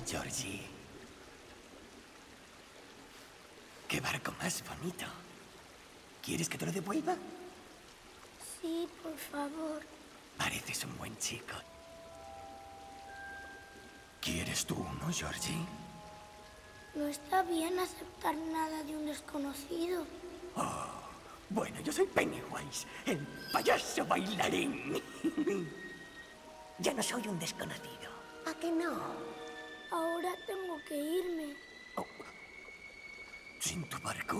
Georgie. ¡Qué barco más bonito! ¿Quieres que te lo devuelva? Sí, por favor. Pareces un buen chico. ¿Quieres tú uno, Georgie? No está bien aceptar nada de un desconocido. Oh, bueno, yo soy Pennywise, el payaso bailarín. Ya no soy un desconocido. ¿A que no? Ahora tengo que irme. Oh, ¿sin tu barco?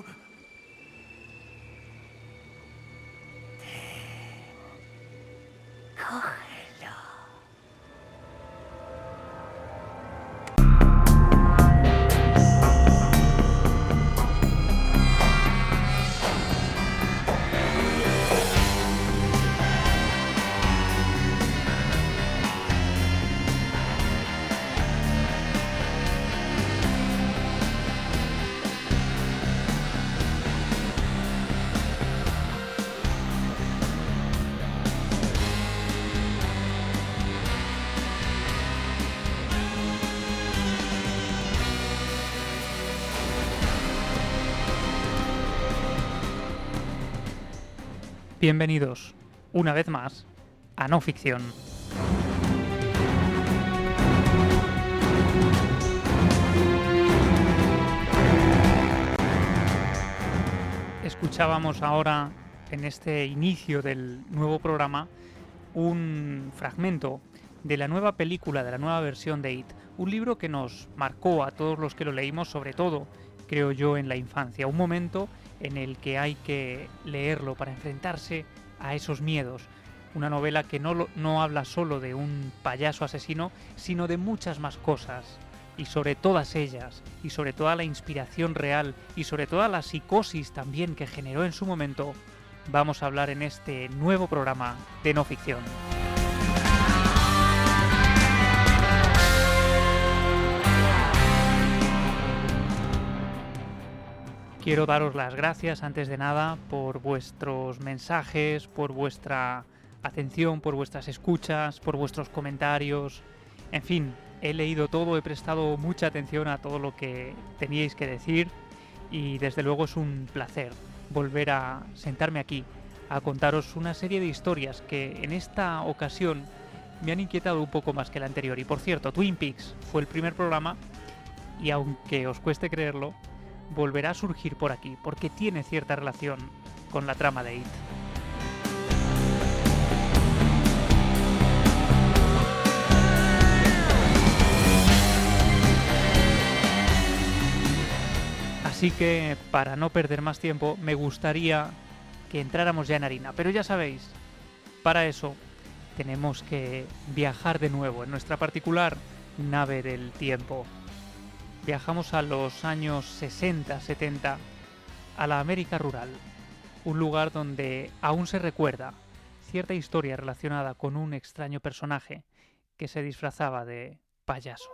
Cógelo. Bienvenidos, una vez más, a No Ficción. Escuchábamos ahora, en este inicio del nuevo programa, un fragmento de la nueva película, de la nueva versión de It. Un libro que nos marcó a todos los que lo leímos, sobre todo, creo yo, en la infancia. Un momento en el que hay que leerlo para enfrentarse a esos miedos. Una novela que no habla solo de un payaso asesino, sino de muchas más cosas. Y sobre todas ellas, y sobre toda la inspiración real, y sobre toda la psicosis también que generó en su momento, vamos a hablar en este nuevo programa de No Ficción. Quiero daros las gracias, antes de nada, por vuestros mensajes, por vuestra atención, por vuestras escuchas, por vuestros comentarios. En fin, he leído todo, he prestado mucha atención a todo lo que teníais que decir y desde luego es un placer volver a sentarme aquí a contaros una serie de historias que en esta ocasión me han inquietado un poco más que la anterior. Y por cierto, Twin Peaks fue el primer programa y aunque os cueste creerlo, volverá a surgir por aquí, porque tiene cierta relación con la trama de It. Así que, para no perder más tiempo, me gustaría que entráramos ya en harina. Pero ya sabéis, para eso tenemos que viajar de nuevo en nuestra particular nave del tiempo. Viajamos a los años 60-70, a la América rural, un lugar donde aún se recuerda cierta historia relacionada con un extraño personaje que se disfrazaba de payaso.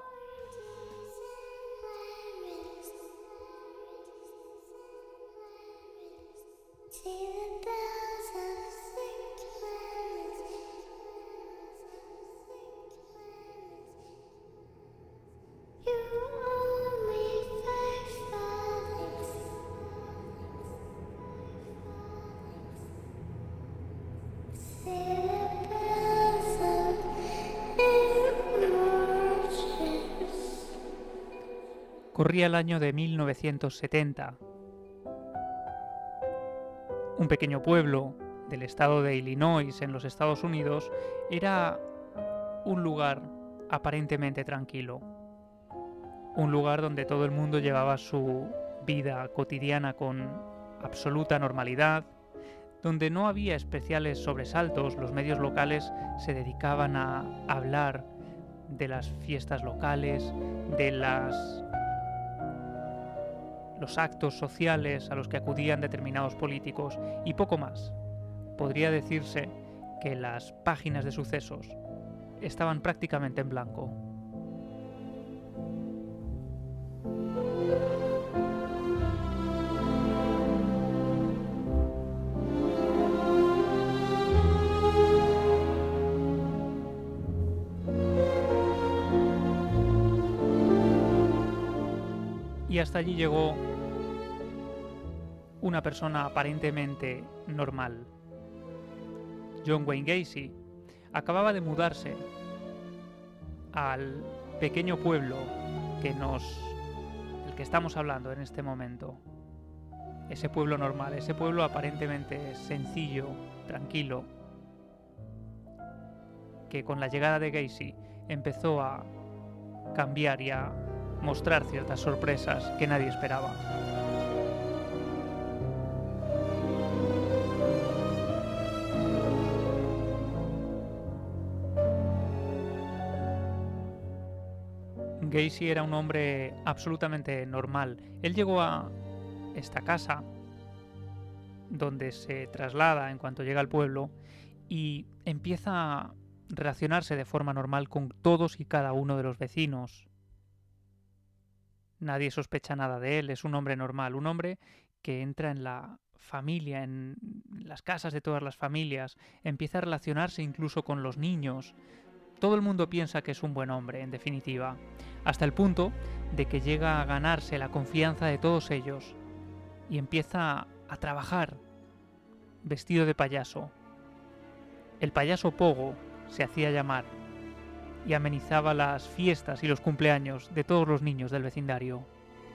Corría el año de 1970. Un pequeño pueblo del estado de Illinois, en los Estados Unidos, era un lugar aparentemente tranquilo. Un lugar donde todo el mundo llevaba su vida cotidiana con absoluta normalidad, donde no había especiales sobresaltos. Los medios locales se dedicaban a hablar de las fiestas locales, de los actos sociales a los que acudían determinados políticos y poco más. Podría decirse que las páginas de sucesos estaban prácticamente en blanco. Y hasta allí llegó una persona aparentemente normal. John Wayne Gacy acababa de mudarse al pequeño pueblo del que estamos hablando en este momento. Ese pueblo normal, ese pueblo aparentemente sencillo, tranquilo, que con la llegada de Gacy empezó a cambiar y a mostrar ciertas sorpresas que nadie esperaba. Gacy era un hombre absolutamente normal. Él llegó a esta casa, donde se traslada en cuanto llega al pueblo, y empieza a relacionarse de forma normal con todos y cada uno de los vecinos. Nadie sospecha nada de él, es un hombre normal, un hombre que entra en la familia, en las casas de todas las familias, empieza a relacionarse incluso con los niños. Todo el mundo piensa que es un buen hombre, en definitiva, hasta el punto de que llega a ganarse la confianza de todos ellos y empieza a trabajar vestido de payaso. El payaso Pogo se hacía llamar y amenizaba las fiestas y los cumpleaños de todos los niños del vecindario.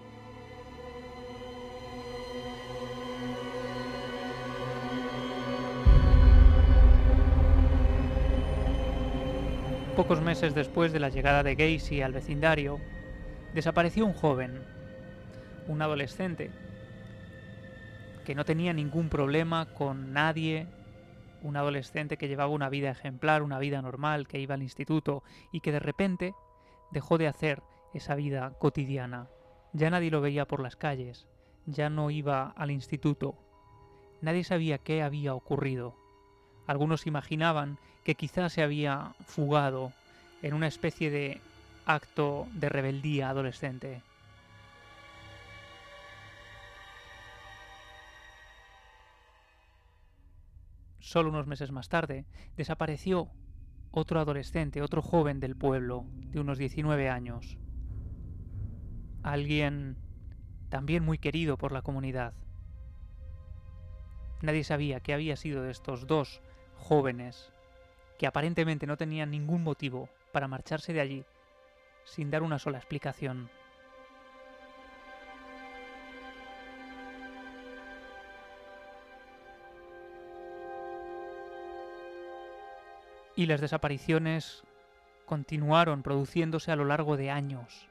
Pocos meses después de la llegada de Gacy al vecindario, desapareció un joven, un adolescente, que no tenía ningún problema con nadie, un adolescente que llevaba una vida ejemplar, una vida normal, que iba al instituto y que de repente dejó de hacer esa vida cotidiana. Ya nadie lo veía por las calles, ya no iba al instituto, nadie sabía qué había ocurrido. Algunos imaginaban que quizás se había fugado en una especie de acto de rebeldía adolescente. Solo unos meses más tarde, desapareció otro adolescente, otro joven del pueblo, de unos 19 años. Alguien también muy querido por la comunidad. Nadie sabía qué había sido de estos dos jóvenes que aparentemente no tenían ningún motivo para marcharse de allí sin dar una sola explicación. Y las desapariciones continuaron produciéndose a lo largo de años.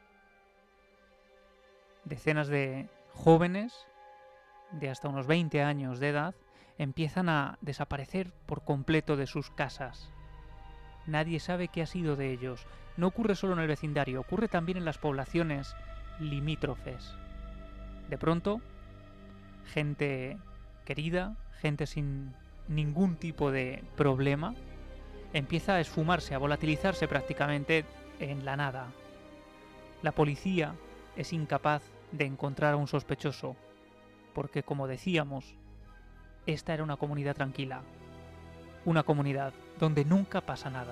Decenas de jóvenes de hasta unos 20 años de edad empiezan a desaparecer por completo de sus casas. Nadie sabe qué ha sido de ellos. No ocurre solo en el vecindario, ocurre también en las poblaciones limítrofes. De pronto, gente querida, gente sin ningún tipo de problema, empieza a esfumarse, a volatilizarse prácticamente en la nada. La policía es incapaz de encontrar a un sospechoso, porque como decíamos, esta era una comunidad tranquila, una comunidad donde nunca pasa nada.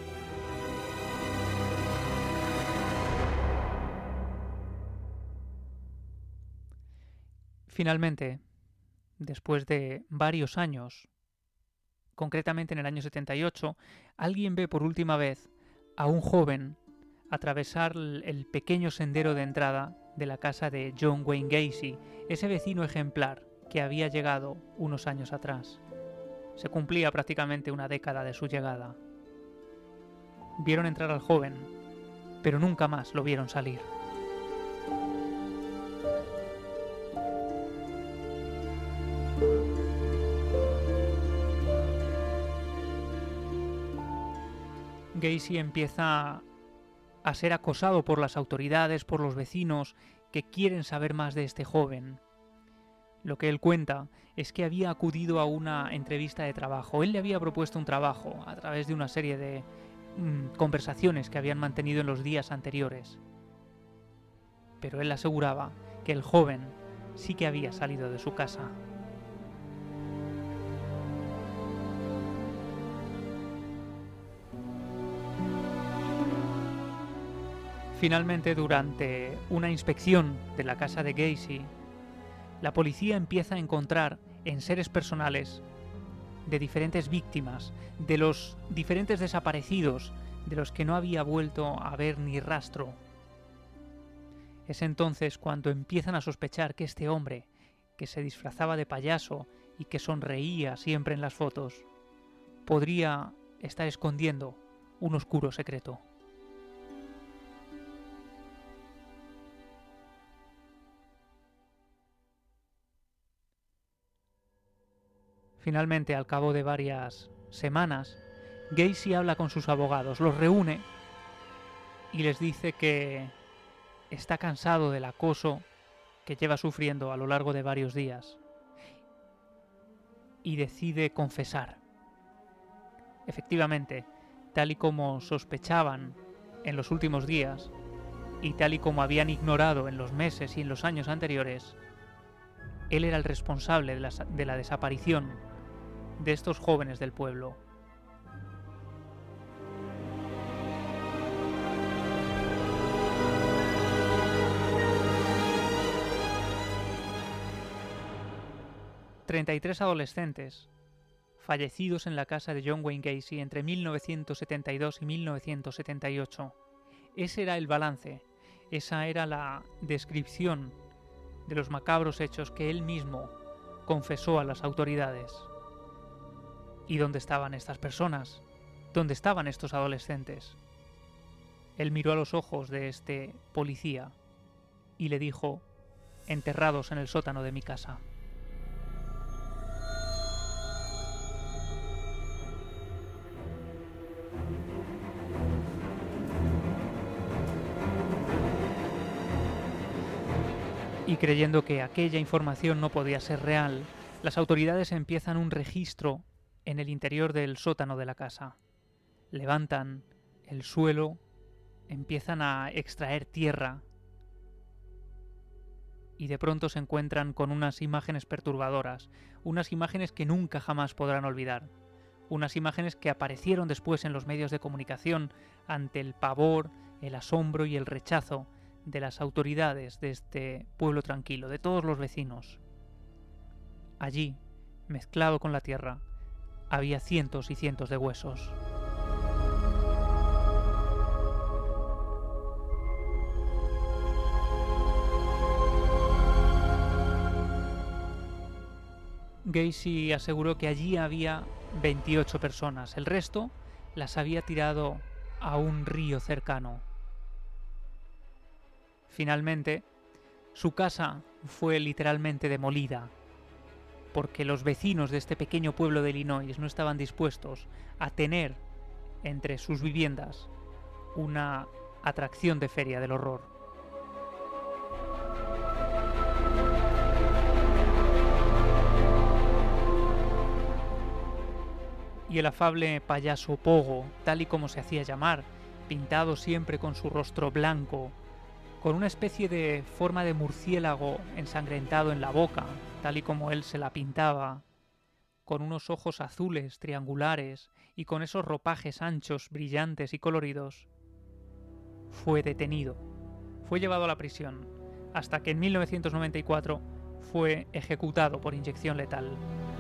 Finalmente, después de varios años, concretamente en el año 78, alguien ve por última vez a un joven atravesar el pequeño sendero de entrada de la casa de John Wayne Gacy, ese vecino ejemplar que había llegado unos años atrás. Se cumplía prácticamente una década de su llegada. Vieron entrar al joven, pero nunca más lo vieron salir. Gacy empieza a ser acosado por las autoridades, por los vecinos, que quieren saber más de este joven. Lo que él cuenta es que había acudido a una entrevista de trabajo. Él le había propuesto un trabajo a través de una serie de conversaciones que habían mantenido en los días anteriores. Pero él aseguraba que el joven sí que había salido de su casa. Finalmente, durante una inspección de la casa de Gacy, la policía empieza a encontrar enseres personales de diferentes víctimas, de los diferentes desaparecidos, de los que no había vuelto a ver ni rastro. Es entonces cuando empiezan a sospechar que este hombre, que se disfrazaba de payaso y que sonreía siempre en las fotos, podría estar escondiendo un oscuro secreto. Finalmente, al cabo de varias semanas, Gacy habla con sus abogados, los reúne y les dice que está cansado del acoso que lleva sufriendo a lo largo de varios días y decide confesar. Efectivamente, tal y como sospechaban en los últimos días y tal y como habían ignorado en los meses y en los años anteriores, él era el responsable de la desaparición de estos jóvenes del pueblo. ...33 adolescentes fallecidos en la casa de John Wayne Gacy entre 1972 y 1978. Ese era el balance, esa era la descripción de los macabros hechos que él mismo confesó a las autoridades. ¿Y dónde estaban estas personas? ¿Dónde estaban estos adolescentes? Él miró a los ojos de este policía y le dijo: enterrados en el sótano de mi casa. Y creyendo que aquella información no podía ser real, las autoridades empiezan un registro en el interior del sótano de la casa. Levantan el suelo, empiezan a extraer tierra y de pronto se encuentran con unas imágenes perturbadoras, unas imágenes que nunca jamás podrán olvidar, unas imágenes que aparecieron después en los medios de comunicación ante el pavor, el asombro y el rechazo de las autoridades de este pueblo tranquilo, de todos los vecinos. Allí, mezclado con la tierra, había cientos y cientos de huesos. Gacy aseguró que allí había 28 personas. El resto las había tirado a un río cercano. Finalmente, su casa fue literalmente demolida, porque los vecinos de este pequeño pueblo de Illinois no estaban dispuestos a tener entre sus viviendas una atracción de feria del horror. Y el afable payaso Pogo, tal y como se hacía llamar, pintado siempre con su rostro blanco, con una especie de forma de murciélago ensangrentado en la boca, tal y como él se la pintaba, con unos ojos azules triangulares y con esos ropajes anchos, brillantes y coloridos, fue detenido, fue llevado a la prisión, hasta que en 1994 fue ejecutado por inyección letal.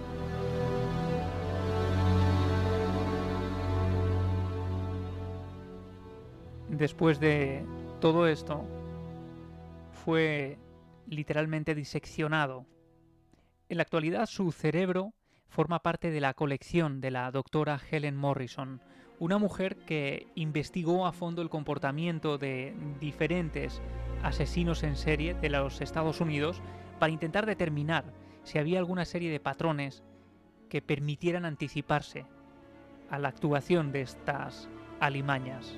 Después de todo esto, fue literalmente diseccionado. En la actualidad su cerebro forma parte de la colección de la doctora Helen Morrison, una mujer que investigó a fondo el comportamiento de diferentes asesinos en serie de los Estados Unidos para intentar determinar si había alguna serie de patrones que permitieran anticiparse a la actuación de estas alimañas.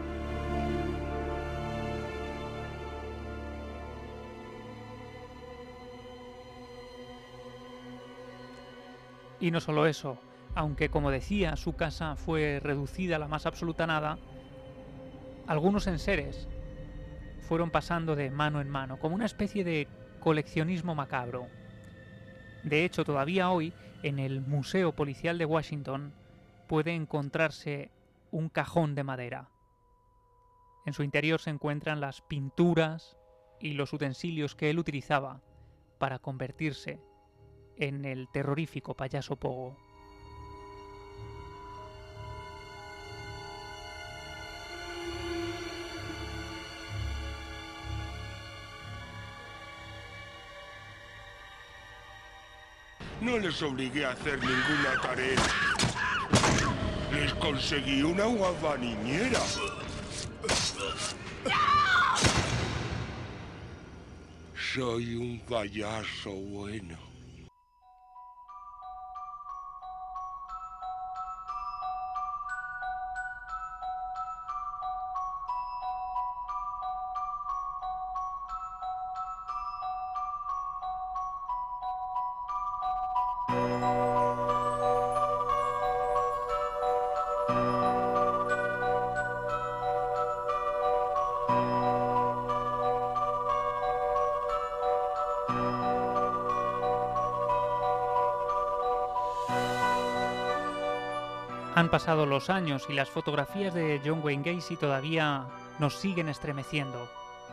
Y no solo eso, aunque como decía su casa fue reducida a la más absoluta nada, algunos enseres fueron pasando de mano en mano, como una especie de coleccionismo macabro. De hecho, todavía hoy, en el Museo Policial de Washington, puede encontrarse un cajón de madera. En su interior se encuentran las pinturas y los utensilios que él utilizaba para convertirse en el terrorífico payaso Pogo. No les obligué a hacer ninguna tarea. Les conseguí una guapa niñera. Soy un payaso bueno. Han pasado los años y las fotografías de John Wayne Gacy todavía nos siguen estremeciendo.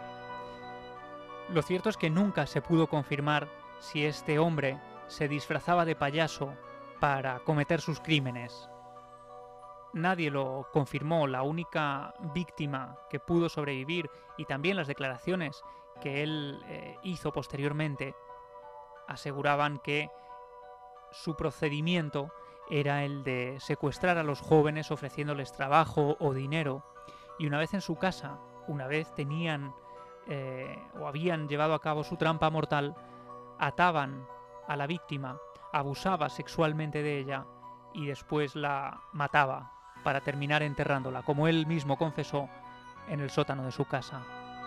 Lo cierto es que nunca se pudo confirmar si este hombre se disfrazaba de payaso para cometer sus crímenes. Nadie lo confirmó. La única víctima que pudo sobrevivir, y también las declaraciones que él hizo posteriormente, aseguraban que su procedimiento era el de secuestrar a los jóvenes ofreciéndoles trabajo o dinero, y una vez en su casa, una vez tenían o habían llevado a cabo su trampa mortal, ataban a la víctima, abusaba sexualmente de ella y después la mataba para terminar enterrándola, como él mismo confesó, en el sótano de su casa.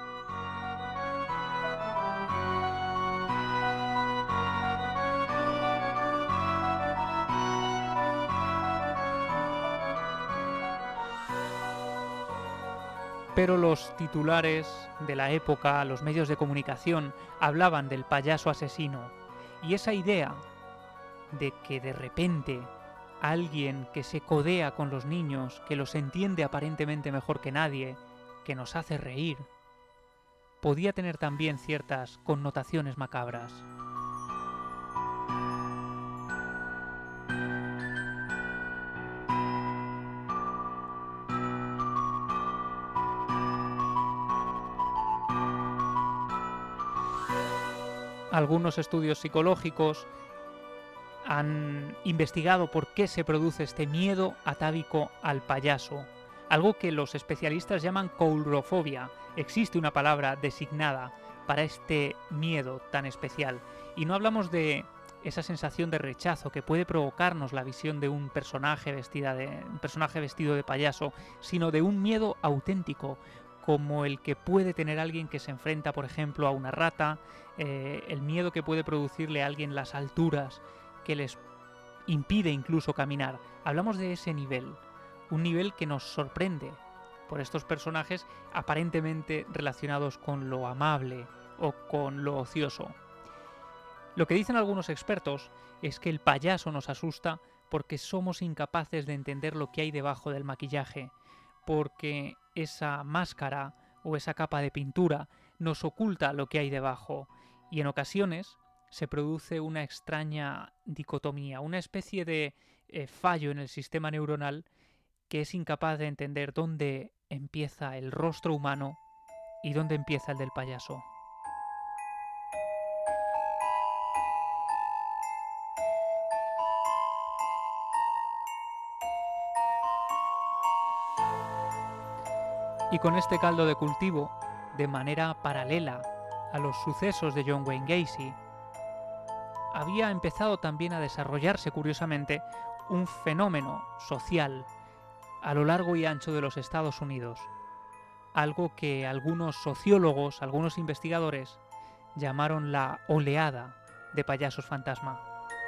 Pero los titulares de la época, los medios de comunicación, hablaban del payaso asesino. Y esa idea de que de repente alguien que se codea con los niños, que los entiende aparentemente mejor que nadie, que nos hace reír, podía tener también ciertas connotaciones macabras. Algunos estudios psicológicos han investigado por qué se produce este miedo atávico al payaso, algo que los especialistas llaman coulrofobia. Existe una palabra designada para este miedo tan especial, y no hablamos de esa sensación de rechazo que puede provocarnos la visión de un personaje vestido de payaso, sino de un miedo auténtico, como el que puede tener alguien que se enfrenta, por ejemplo, a una rata, el miedo que puede producirle a alguien las alturas, que les impide incluso caminar. Hablamos de ese nivel, un nivel que nos sorprende por estos personajes aparentemente relacionados con lo amable o con lo ocioso. Lo que dicen algunos expertos es que el payaso nos asusta porque somos incapaces de entender lo que hay debajo del maquillaje, porque esa máscara o esa capa de pintura nos oculta lo que hay debajo, y en ocasiones se produce una extraña dicotomía, una especie de fallo en el sistema neuronal que es incapaz de entender dónde empieza el rostro humano y dónde empieza el del payaso. Y con este caldo de cultivo, de manera paralela a los sucesos de John Wayne Gacy, había empezado también a desarrollarse curiosamente un fenómeno social a lo largo y ancho de los Estados Unidos, algo que algunos sociólogos, algunos investigadores llamaron la oleada de payasos fantasma.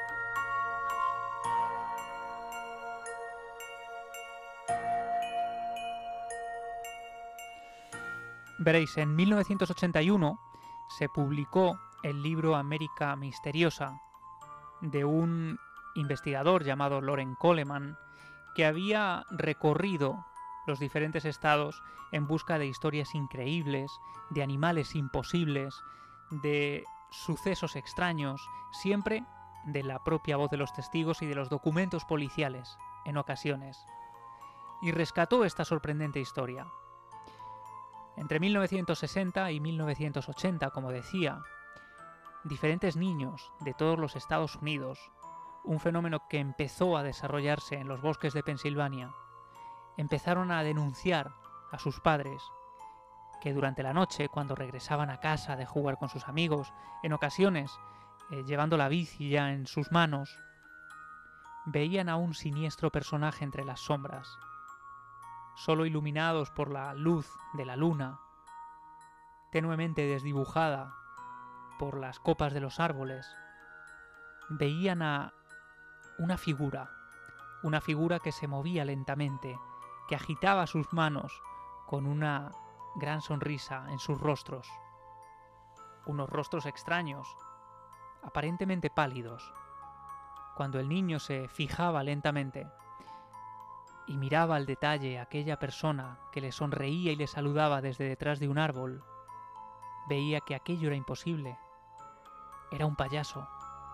Veréis, en 1981 se publicó el libro América Misteriosa, de un investigador llamado Loren Coleman, que había recorrido los diferentes estados en busca de historias increíbles, de animales imposibles, de sucesos extraños, siempre de la propia voz de los testigos y de los documentos policiales, en ocasiones. Y rescató esta sorprendente historia. Entre 1960 y 1980, como decía, diferentes niños de todos los Estados Unidos, un fenómeno que empezó a desarrollarse en los bosques de Pensilvania, empezaron a denunciar a sus padres que durante la noche, cuando regresaban a casa de jugar con sus amigos, en ocasiones llevando la bici ya en sus manos, veían a un siniestro personaje entre las sombras, solo iluminados por la luz de la luna, tenuemente desdibujada por las copas de los árboles. Veían a una figura que se movía lentamente, que agitaba sus manos con una gran sonrisa en sus rostros. Unos rostros extraños, aparentemente pálidos. Cuando el niño se fijaba lentamente y miraba al detalle a aquella persona que le sonreía y le saludaba desde detrás de un árbol, veía que aquello era imposible. Era un payaso.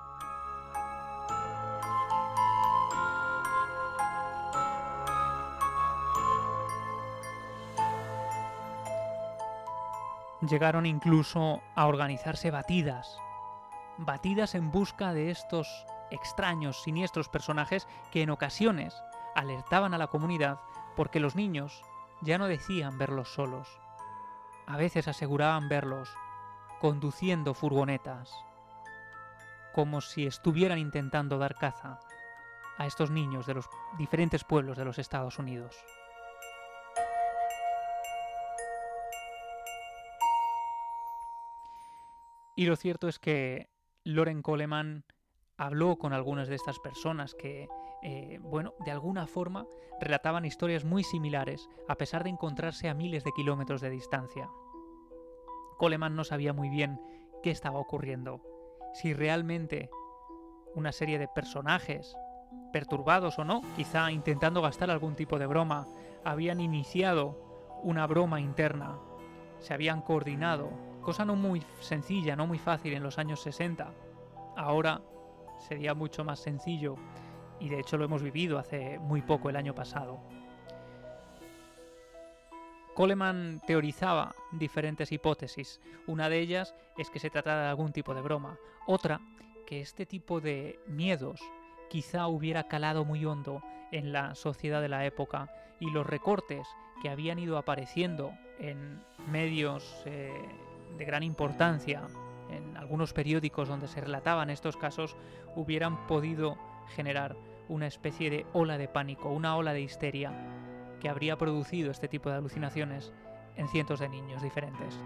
Llegaron incluso a organizarse batidas en busca de estos extraños, siniestros personajes que en ocasiones alertaban a la comunidad porque los niños ya no decían verlos solos. A veces aseguraban verlos conduciendo furgonetas, como si estuvieran intentando dar caza a estos niños de los diferentes pueblos de los Estados Unidos. Y lo cierto es que Loren Coleman habló con algunas de estas personas que, de alguna forma relataban historias muy similares, a pesar de encontrarse a miles de kilómetros de distancia. Coleman no sabía muy bien qué estaba ocurriendo, si realmente una serie de personajes, perturbados o no, quizá intentando gastar algún tipo de broma, habían iniciado una broma interna, se habían coordinado, cosa no muy sencilla, no muy fácil en los años 60. Ahora sería mucho más sencillo y de hecho lo hemos vivido hace muy poco el año pasado. Coleman teorizaba diferentes hipótesis. Una de ellas es que se tratara de algún tipo de broma. Otra, que este tipo de miedos quizá hubiera calado muy hondo en la sociedad de la época y los recortes que habían ido apareciendo en medios de gran importancia, en algunos periódicos donde se relataban estos casos, hubieran podido generar una especie de ola de pánico, una ola de histeria que habría producido este tipo de alucinaciones en cientos de niños diferentes.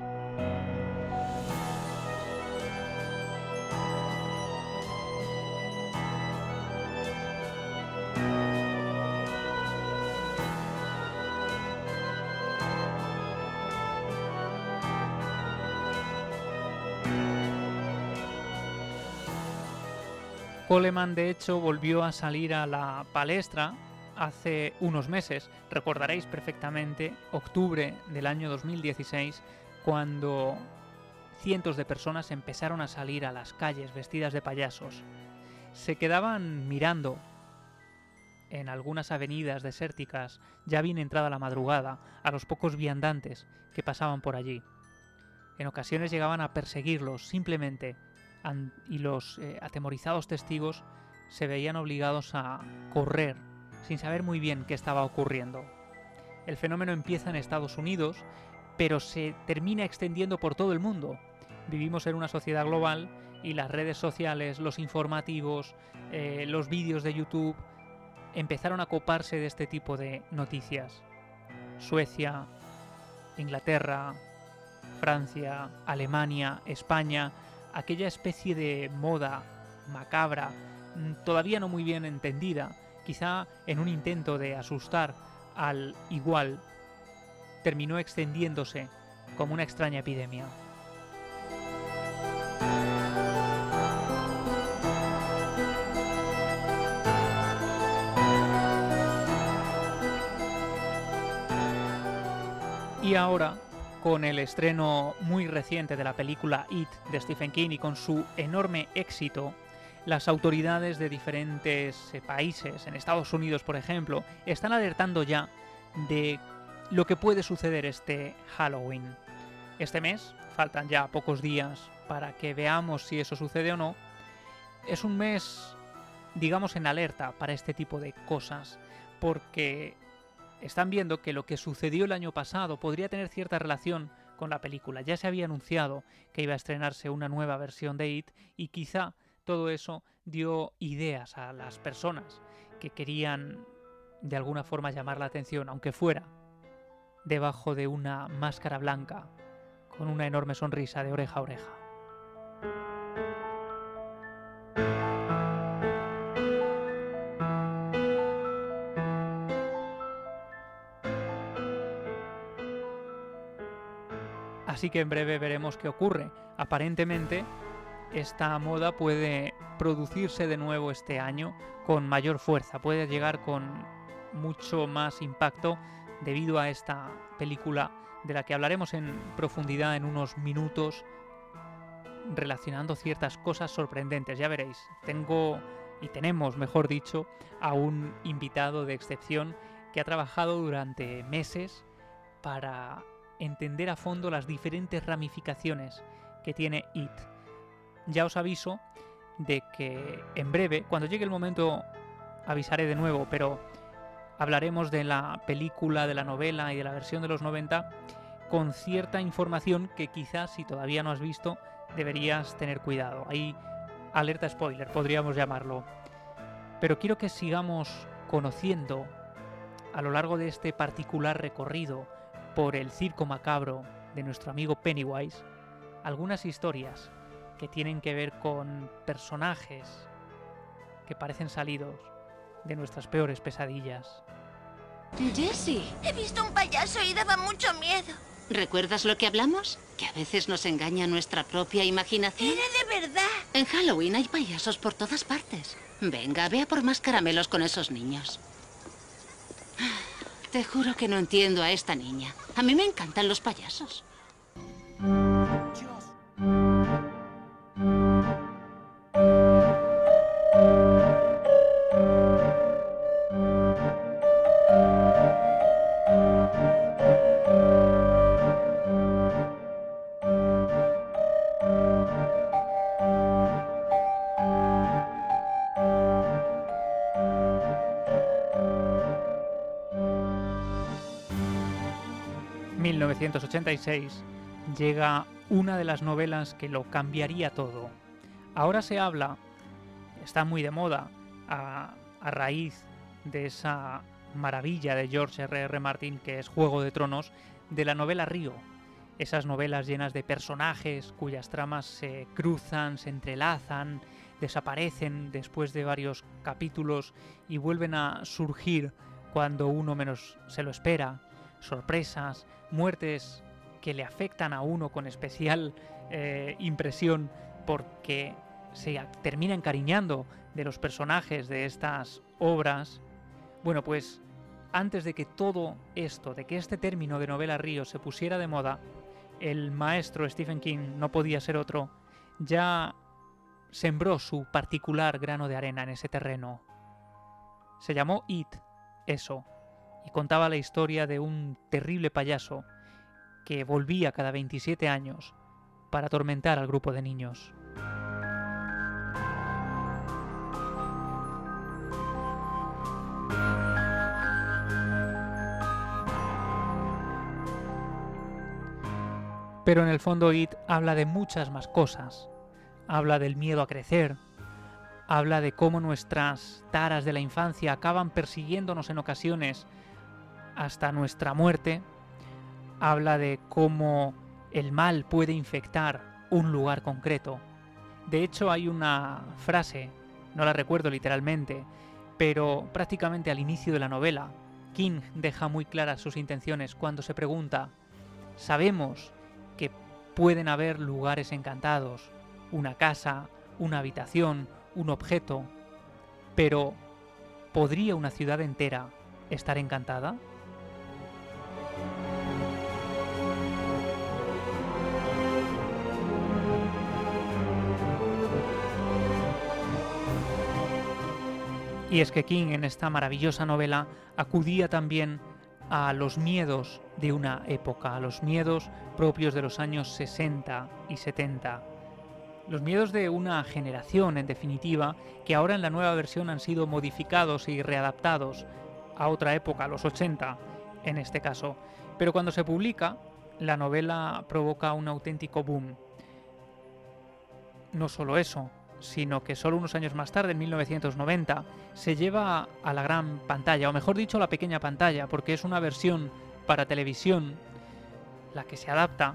Coleman, de hecho, volvió a salir a la palestra hace unos meses. Recordaréis perfectamente octubre del año 2016, cuando cientos de personas empezaron a salir a las calles vestidas de payasos. Se quedaban mirando en algunas avenidas desérticas, ya bien entrada la madrugada, a los pocos viandantes que pasaban por allí. En ocasiones llegaban a perseguirlos simplemente, y los atemorizados testigos se veían obligados a correr sin saber muy bien qué estaba ocurriendo. El fenómeno empieza en Estados Unidos, pero se termina extendiendo por todo el mundo. Vivimos en una sociedad global y las redes sociales, los informativos, los vídeos de YouTube empezaron a coparse de este tipo de noticias. Suecia, Inglaterra, Francia, Alemania, España, aquella especie de moda macabra, todavía no muy bien entendida, quizá en un intento de asustar al igual, terminó extendiéndose como una extraña epidemia. Y ahora, con el estreno muy reciente de la película It de Stephen King y con su enorme éxito, las autoridades de diferentes países, en Estados Unidos por ejemplo, están alertando ya de lo que puede suceder este Halloween. Este mes, faltan ya pocos días para que veamos si eso sucede o no. Es un mes, digamos, en alerta para este tipo de cosas, porque están viendo que lo que sucedió el año pasado podría tener cierta relación con la película. Ya se había anunciado que iba a estrenarse una nueva versión de It y quizá todo eso dio ideas a las personas que querían de alguna forma llamar la atención, aunque fuera debajo de una máscara blanca con una enorme sonrisa de oreja a oreja. Así que en breve veremos qué ocurre. Aparentemente, esta moda puede producirse de nuevo este año con mayor fuerza, puede llegar con mucho más impacto debido a esta película de la que hablaremos en profundidad en unos minutos, relacionando ciertas cosas sorprendentes. Ya veréis, tenemos, mejor dicho, a un invitado de excepción que ha trabajado durante meses para entender a fondo las diferentes ramificaciones que tiene It. Ya os aviso de que en breve, cuando llegue el momento, avisaré de nuevo, pero hablaremos de la película, de la novela y de la versión de los 90 con cierta información que quizás, si todavía no has visto, deberías tener cuidado. Ahí, alerta spoiler, podríamos llamarlo. Pero quiero que sigamos conociendo a lo largo de este particular recorrido por el circo macabro de nuestro amigo Pennywise algunas historias que tienen que ver con personajes que parecen salidos de nuestras peores pesadillas. Jessie, He visto un payaso y daba mucho miedo. ¿recuerdas lo que hablamos? Que a veces nos engaña nuestra propia imaginación. Era de verdad. En Halloween hay payasos por todas partes. Venga, ve a por más caramelos con esos niños. Te juro que no entiendo a esta niña. A mí me encantan los payasos. 1986 llega una de las novelas que lo cambiaría todo. Ahora se habla, está muy de moda, a raíz de esa maravilla de George R.R. Martin que es Juego de Tronos, de la novela Río. Esas novelas llenas de personajes cuyas tramas se cruzan, se entrelazan, desaparecen después de varios capítulos y vuelven a surgir cuando uno menos se lo espera. Sorpresas, muertes que le afectan a uno con especial impresión porque se termina encariñando de los personajes de estas obras. Bueno, pues antes de que todo esto, de que este término de novela Río se pusiera de moda, el maestro Stephen King, no podía ser otro, ya sembró su particular grano de arena en ese terreno. Se llamó It, eso, y contaba la historia de un terrible payaso que volvía cada 27 años para atormentar al grupo de niños. Pero en el fondo It habla de muchas más cosas. Habla del miedo a crecer, habla de cómo nuestras taras de la infancia acaban persiguiéndonos en ocasiones hasta nuestra muerte, habla de cómo el mal puede infectar un lugar concreto. De hecho hay una frase, no la recuerdo literalmente, pero prácticamente al inicio de la novela, King deja muy claras sus intenciones cuando se pregunta: sabemos que pueden haber lugares encantados, una casa, una habitación, un objeto, pero ¿podría una ciudad entera estar encantada? Y es que King en esta maravillosa novela acudía también a los miedos de una época, a los miedos propios de los años 60 y 70. Los miedos de una generación, en definitiva, que ahora en la nueva versión han sido modificados y readaptados a otra época, a los 80 en este caso. Pero cuando se publica, la novela provoca un auténtico boom. No solo eso, sino que solo unos años más tarde, en 1990, se lleva a la gran pantalla, o mejor dicho, a la pequeña pantalla, porque es una versión para televisión la que se adapta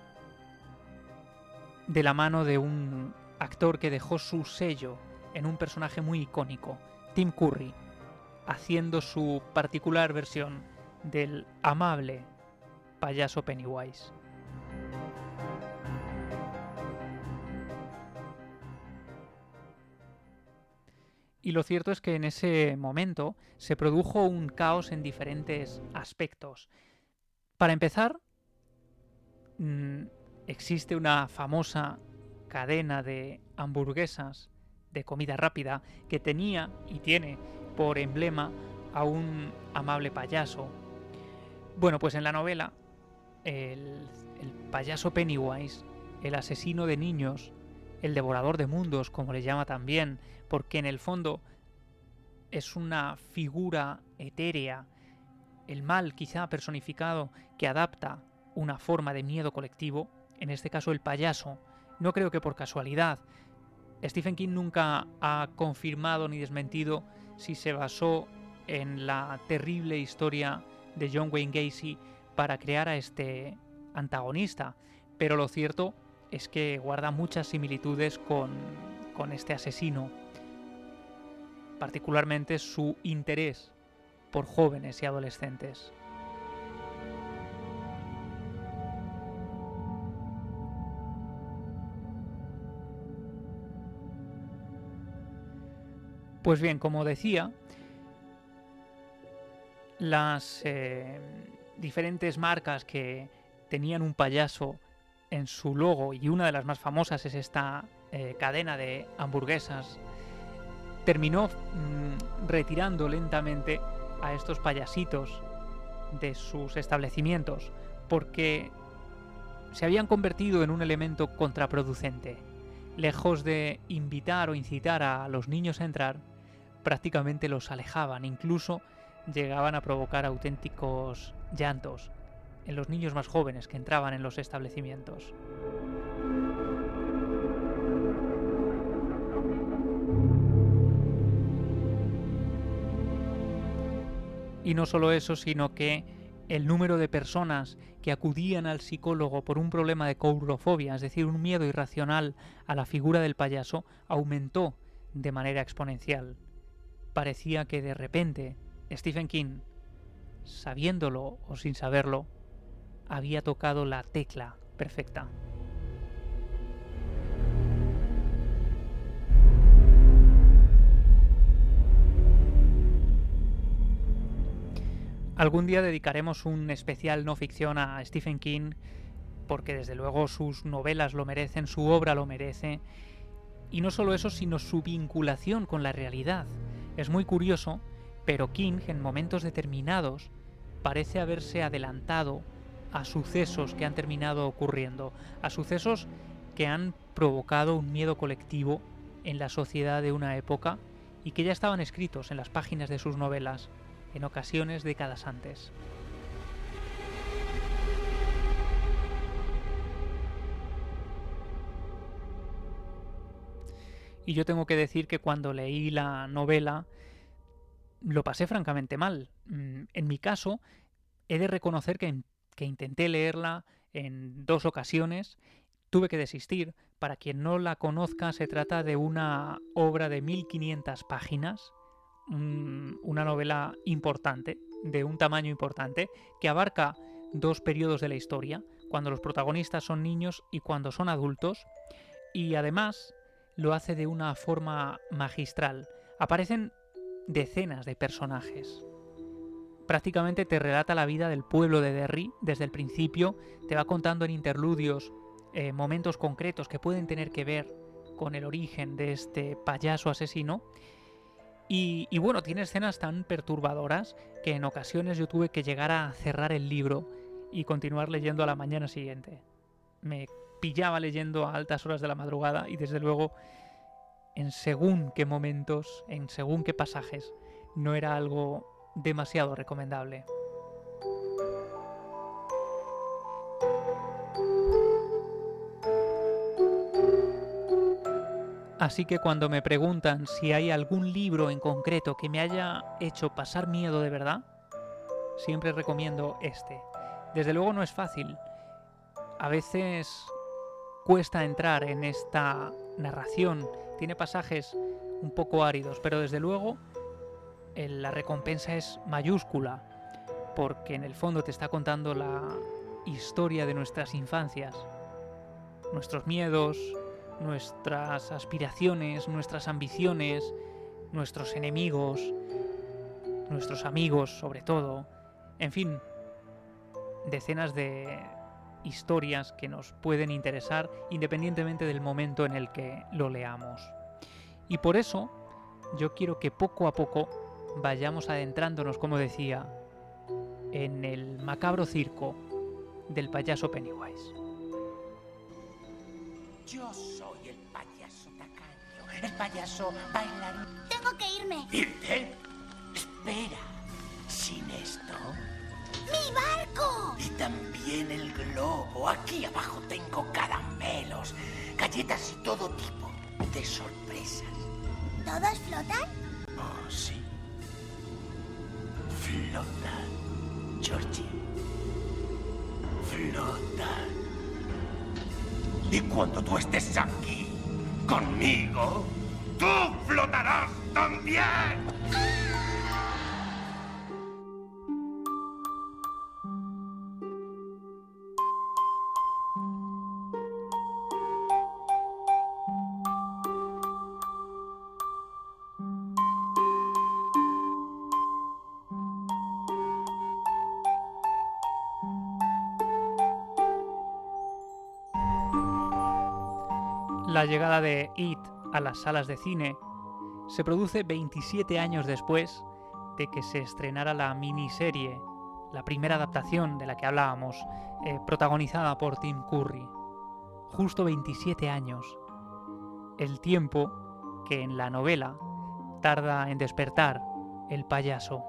de la mano de un actor que dejó su sello en un personaje muy icónico, Tim Curry, haciendo su particular versión del amable payaso Pennywise. Y lo cierto es que en ese momento se produjo un caos en diferentes aspectos. Para empezar, existe una famosa cadena de hamburguesas de comida rápida que tenía y tiene por emblema a un amable payaso. Bueno, pues en la novela, el payaso Pennywise, el asesino de niños, el devorador de mundos, como le llama también, porque en el fondo es una figura etérea, el mal quizá personificado, que adapta una forma de miedo colectivo, en este caso el payaso. No creo que por casualidad. Stephen King nunca ha confirmado ni desmentido si se basó en la terrible historia de John Wayne Gacy para crear a este antagonista, pero lo cierto es que guarda muchas similitudes con este asesino, particularmente su interés por jóvenes y adolescentes. Pues bien, como decía, las diferentes marcas que tenían un payaso en su logo, y una de las más famosas es esta cadena de hamburguesas, terminó retirando lentamente a estos payasitos de sus establecimientos porque se habían convertido en un elemento contraproducente. Lejos de invitar o incitar a los niños a entrar, prácticamente los alejaban, incluso llegaban a provocar auténticos llantos en los niños más jóvenes que entraban en los establecimientos. Y no solo eso, sino que el número de personas que acudían al psicólogo por un problema de coulrofobia, es decir, un miedo irracional a la figura del payaso, aumentó de manera exponencial. Parecía que de repente Stephen King, sabiéndolo o sin saberlo, había tocado la tecla perfecta. Algún día dedicaremos un especial no ficción a Stephen King, porque desde luego sus novelas lo merecen, su obra lo merece, y no solo eso, sino su vinculación con la realidad. Es muy curioso, pero King en momentos determinados parece haberse adelantado a sucesos que han terminado ocurriendo, a sucesos que han provocado un miedo colectivo en la sociedad de una época y que ya estaban escritos en las páginas de sus novelas, en ocasiones décadas antes. Y yo tengo que decir que cuando leí la novela lo pasé francamente mal. En mi caso, he de reconocer que intenté leerla en 2 ocasiones, tuve que desistir. Para quien no la conozca, se trata de una obra de 1500 páginas, una novela importante, de un tamaño importante, que abarca 2 periodos de la historia, cuando los protagonistas son niños y cuando son adultos, y además lo hace de una forma magistral. Aparecen decenas de personajes. Prácticamente te relata la vida del pueblo de Derry desde el principio, te va contando en interludios momentos concretos que pueden tener que ver con el origen de este payaso asesino, Y bueno, tiene escenas tan perturbadoras que en ocasiones yo tuve que llegar a cerrar el libro y continuar leyendo a la mañana siguiente. Me pillaba leyendo a altas horas de la madrugada y desde luego en según qué momentos, en según qué pasajes, no era algo demasiado recomendable. Así que cuando me preguntan si hay algún libro en concreto que me haya hecho pasar miedo de verdad, siempre recomiendo este. Desde luego no es fácil. A veces cuesta entrar en esta narración. Tiene pasajes un poco áridos, pero desde luego la recompensa es mayúscula, porque en el fondo te está contando la historia de nuestras infancias, nuestros miedos, nuestras aspiraciones, nuestras ambiciones, nuestros enemigos, nuestros amigos sobre todo, en fin, decenas de historias que nos pueden interesar independientemente del momento en el que lo leamos. Y por eso yo quiero que poco a poco vayamos adentrándonos, como decía, en el macabro circo del payaso Pennywise. Yo soy el payaso tacaño, el payaso bailarín. Tengo que irme. ¿Irte? Espera. Sin esto... ¡Mi barco! Y también el globo. Aquí abajo tengo caramelos, galletas y todo tipo de sorpresas. ¿Todos flotan? Oh, sí. Flotan, Georgie. Flotan. Y cuando tú estés aquí, conmigo, tú flotarás también. La llegada de It a las salas de cine se produce 27 años después de que se estrenara la miniserie, la primera adaptación de la que hablábamos, protagonizada por Tim Curry. Justo 27 años. El tiempo que en la novela tarda en despertar el payaso.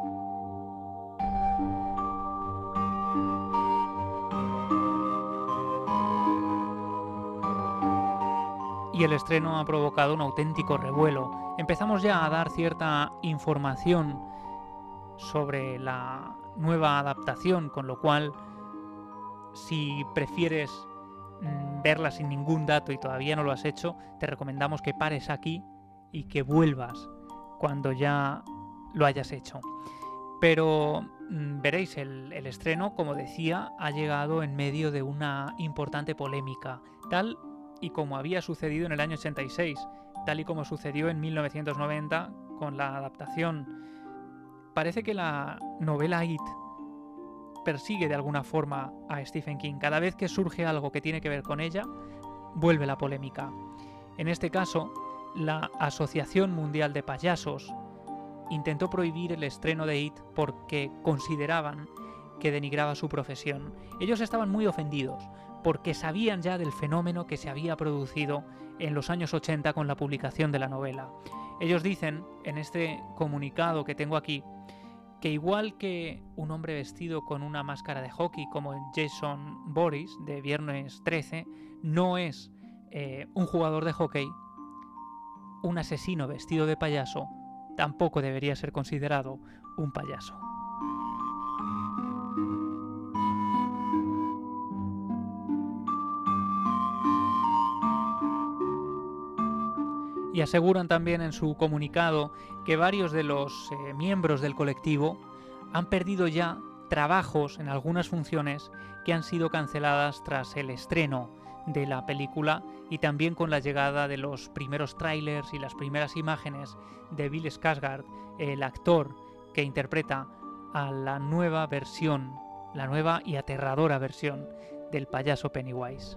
Y el estreno ha provocado un auténtico revuelo. Empezamos ya a dar cierta información sobre la nueva adaptación, con lo cual, si prefieres verla sin ningún dato y todavía no lo has hecho, te recomendamos que pares aquí y que vuelvas cuando ya lo hayas hecho. Pero veréis, el estreno, como decía, ha llegado en medio de una importante polémica, tal y como había sucedido en el año 86, tal y como sucedió en 1990 con la adaptación. Parece que la novela It persigue de alguna forma a Stephen King. Cada vez que surge algo que tiene que ver con ella, vuelve la polémica. En este caso, la Asociación Mundial de Payasos intentó prohibir el estreno de It porque consideraban que denigraba su profesión. Ellos estaban muy ofendidos porque sabían ya del fenómeno que se había producido en los años 80 con la publicación de la novela. Ellos dicen, en este comunicado que tengo aquí, que igual que un hombre vestido con una máscara de hockey como Jason Voorhees de Viernes 13 no es un jugador de hockey, un asesino vestido de payaso tampoco debería ser considerado un payaso. Y aseguran también en su comunicado que varios de los miembros del colectivo han perdido ya trabajos en algunas funciones que han sido canceladas tras el estreno de la película y también con la llegada de los primeros trailers y las primeras imágenes de Bill Skarsgård, el actor que interpreta a la nueva versión, la nueva y aterradora versión del payaso Pennywise.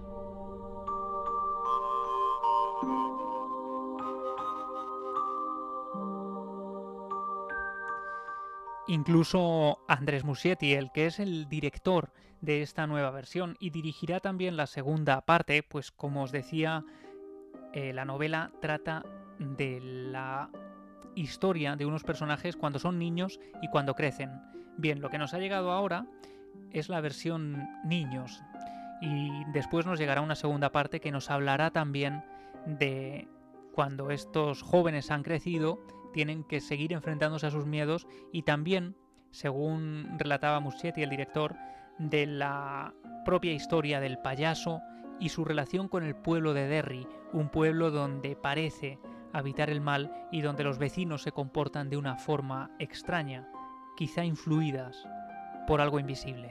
incluso Andrés Muschietti, el que es el director de esta nueva versión y dirigirá también la segunda parte, pues como os decía, la novela trata de la historia de unos personajes cuando son niños y cuando crecen. Bien, lo que nos ha llegado ahora es la versión niños y después nos llegará una segunda parte que nos hablará también de cuando estos jóvenes han crecido, tienen que seguir enfrentándose a sus miedos y también, según relataba Muschietti, el director, de la propia historia del payaso y su relación con el pueblo de Derry, un pueblo donde parece habitar el mal y donde los vecinos se comportan de una forma extraña, quizá influidas por algo invisible.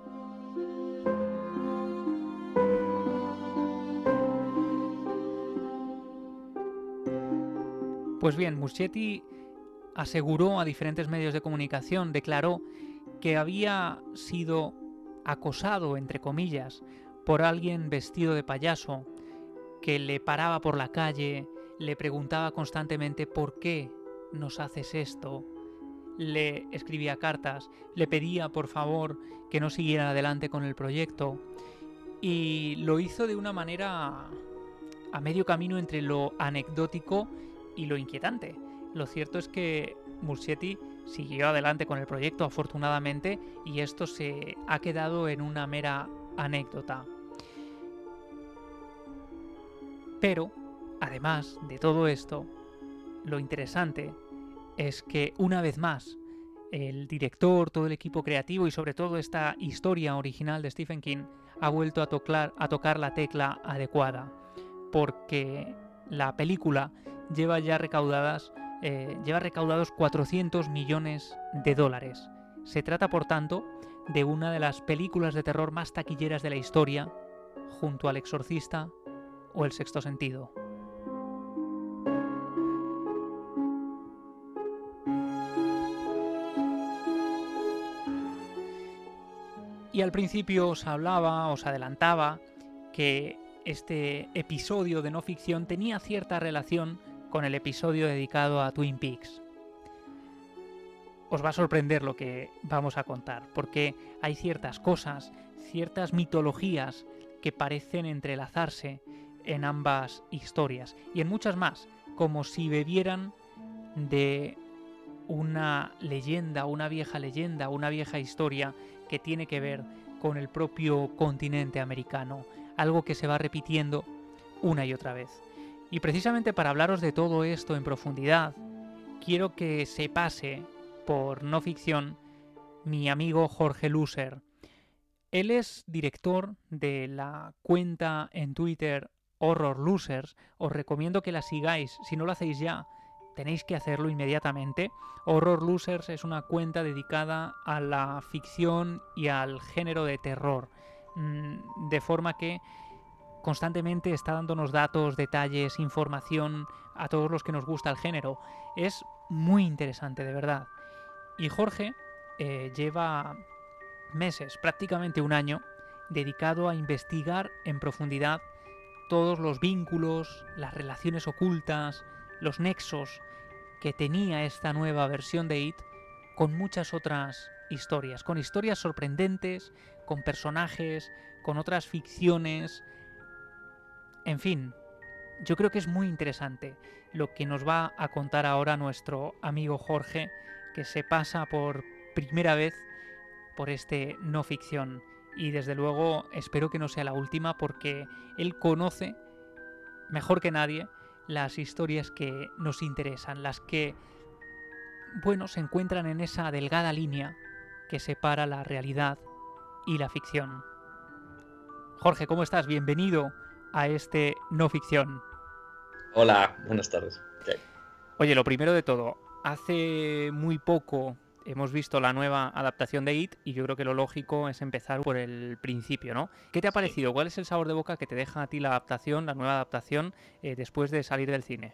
Pues bien, Muschietti aseguró a diferentes medios de comunicación, declaró que había sido acosado, entre comillas, por alguien vestido de payaso, que le paraba por la calle, le preguntaba constantemente ¿por qué nos haces esto? Le escribía cartas, le pedía por favor que no siguiera adelante con el proyecto y lo hizo de una manera a medio camino entre lo anecdótico y lo inquietante. Lo cierto es que Muschietti siguió adelante con el proyecto afortunadamente y esto se ha quedado en una mera anécdota. Pero, además de todo esto, lo interesante es que una vez más el director, todo el equipo creativo y sobre todo esta historia original de Stephen King ha vuelto a tocar la tecla adecuada, porque la película lleva recaudados 400 millones de dólares. Se trata, por tanto, de una de las películas de terror más taquilleras de la historia, junto al Exorcista o El Sexto Sentido. Y al principio os adelantaba que este episodio de no ficción tenía cierta relación con el episodio dedicado a Twin Peaks. Os va a sorprender lo que vamos a contar, porque hay ciertas cosas, ciertas mitologías que parecen entrelazarse en ambas historias, y en muchas más, como si bebieran de una leyenda, una vieja historia que tiene que ver con el propio continente americano, algo que se va repitiendo una y otra vez. Y precisamente para hablaros de todo esto en profundidad, quiero que se pase por no ficción mi amigo Jorge Loser. Él es director de la cuenta en Twitter Horror Losers. Os recomiendo que la sigáis. Si no lo hacéis ya, tenéis que hacerlo inmediatamente. Horror Losers es una cuenta dedicada a la ficción y al género de terror, de forma que constantemente está dándonos datos, detalles, información a todos los que nos gusta el género. Es muy interesante, de verdad. Y Jorge lleva meses, prácticamente un año, dedicado a investigar en profundidad todos los vínculos, las relaciones ocultas, los nexos que tenía esta nueva versión de It con muchas otras historias, con historias sorprendentes, con personajes, con otras ficciones. En fin, yo creo que es muy interesante lo que nos va a contar ahora nuestro amigo Jorge, que se pasa por primera vez por este no ficción. Y desde luego espero que no sea la última, porque él conoce mejor que nadie las historias que nos interesan, las que, bueno, se encuentran en esa delgada línea que separa la realidad y la ficción. Jorge, ¿cómo estás? Bienvenido a este no ficción. Hola, buenas tardes. Okay. Oye, lo primero de todo, hace muy poco hemos visto la nueva adaptación de It y yo creo que lo lógico es empezar por el principio, ¿no? ¿Qué te ha parecido? ¿Cuál es el sabor de boca que te deja a ti la adaptación, la nueva adaptación, después de salir del cine?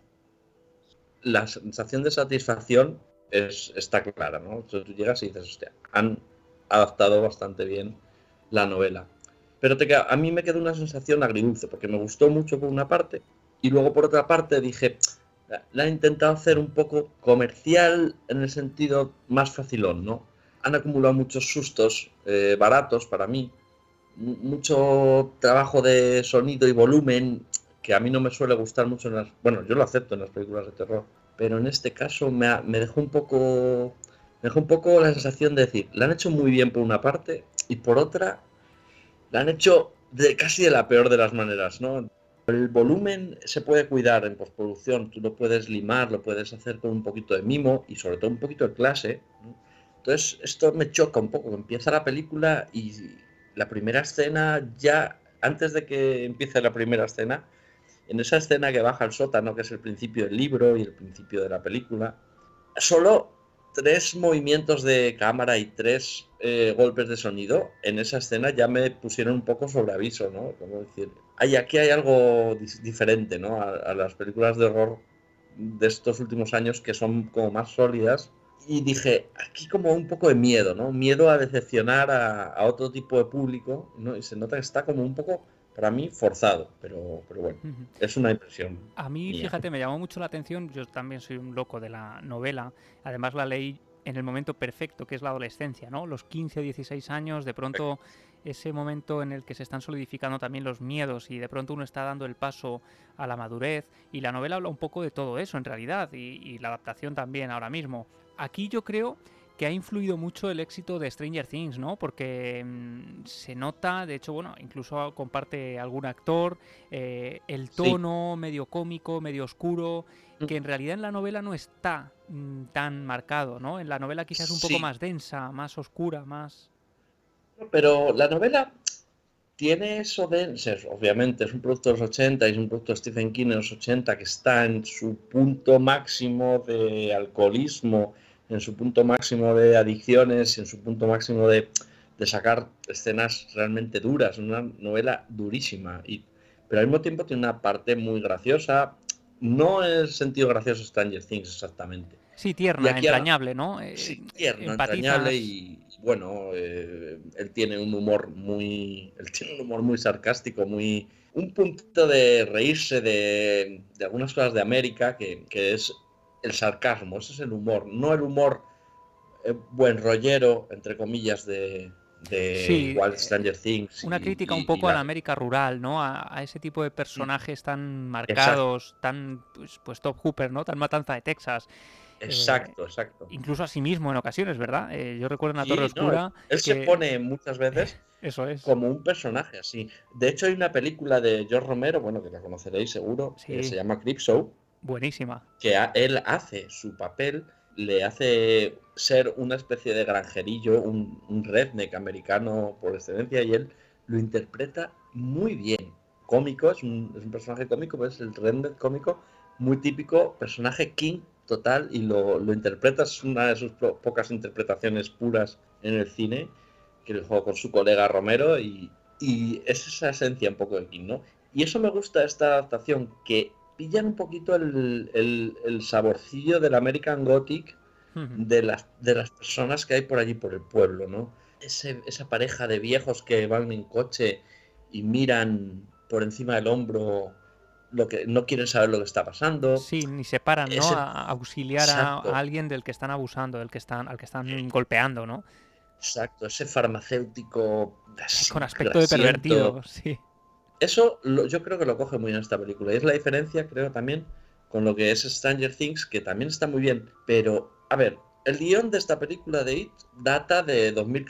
La sensación de satisfacción está clara, ¿no? Tú llegas y dices, hostia, han adaptado bastante bien la novela. Pero a mí me quedó una sensación agridulce, porque me gustó mucho por una parte y luego por otra parte dije, La han intentado hacer un poco comercial en el sentido más facilón, ¿no? Han acumulado muchos sustos baratos para mí, mucho trabajo de sonido y volumen que a mí no me suele gustar mucho en las... Bueno, yo lo acepto en las películas de terror, pero en este caso me dejó un poco... Me dejó un poco la sensación de decir, la han hecho muy bien por una parte y por otra la han hecho casi de la peor de las maneras, ¿no? El volumen se puede cuidar en postproducción, tú lo puedes limar, lo puedes hacer con un poquito de mimo y sobre todo un poquito de clase, ¿no? Entonces esto me choca un poco, empieza la película y la primera escena ya, antes de que empiece la primera escena, en esa escena que baja al sótano, que es el principio del libro y el principio de la película, solo 3 movimientos de cámara y 3 golpes de sonido en esa escena ya me pusieron un poco sobre aviso, ¿no? Como decir, aquí hay algo diferente, ¿no? A las películas de horror de estos últimos años que son como más sólidas. Y dije, aquí como un poco de miedo, ¿no? Miedo a decepcionar a otro tipo de público, ¿no? Y se nota que está como un poco, para mí, forzado, pero bueno, es una impresión. A mí, mía. fíjate, me llamó mucho la atención, yo también soy un loco de la novela, además la leí en el momento perfecto, que es la adolescencia, ¿no? Los 15, 16 años, de pronto ese momento en el que se están solidificando también los miedos y de pronto uno está dando el paso a la madurez, y la novela habla un poco de todo eso en realidad, y la adaptación también ahora mismo. Aquí yo creo que ha influido mucho el éxito de Stranger Things, ¿no? Porque se nota, de hecho, bueno, incluso comparte algún actor, el tono medio cómico, medio oscuro, que en realidad en la novela no está tan marcado, ¿no? En la novela quizás un poco más densa, más oscura, más... Pero la novela tiene eso de... Obviamente es un producto de los 80 y es un producto de Stephen King de los 80 que está en su punto máximo de alcoholismo, en su punto máximo de adicciones, en su punto máximo de sacar escenas realmente duras, una novela durísima, pero al mismo tiempo tiene una parte muy graciosa, no en el sentido gracioso Stranger Things exactamente. Sí, tierna, entrañable, ¿no? Sí, tierno, entrañable y bueno, él tiene un humor muy sarcástico, un punto de reírse de algunas cosas de América que es el sarcasmo, ese es el humor, no el humor buen rollero, entre comillas, de igual Stranger Things. Una crítica un poco a la América rural, ¿no? A ese tipo de personajes tan marcados, exacto, tan, pues Top Hooper, ¿no? Tan Matanza de Texas. Exacto. Incluso a sí mismo en ocasiones, ¿verdad? Yo recuerdo en La Torre Oscura... él se pone muchas veces eso es, como un personaje así. De hecho, hay una película de George Romero, bueno, que la conoceréis seguro, que se llama Creepshow. Buenísima. Que él hace su papel, le hace ser una especie de granjerillo, un redneck americano por excelencia, y él lo interpreta muy bien. Cómico, es un personaje cómico, pero es el redneck cómico, muy típico, personaje King total, y lo interpreta, es una de sus pocas interpretaciones puras en el cine, que lo jugó con su colega Romero, y es esa esencia un poco de King, ¿no? Y eso me gusta de esta adaptación, que pillan un poquito el saborcillo del American Gothic de las personas que hay por allí, por el pueblo, ¿no? Esa pareja de viejos que van en coche y miran por encima del hombro lo que no quieren saber lo que está pasando. Sí, ni se paran, ¿no? A auxiliar a alguien del que están abusando, al que están golpeando, ¿no? Exacto, ese farmacéutico con aspecto de pervertido, sí. Eso yo creo que lo coge muy bien esta película. Y es la diferencia, creo, también con lo que es Stranger Things, que también está muy bien. Pero, a ver, el guión de esta película de It data de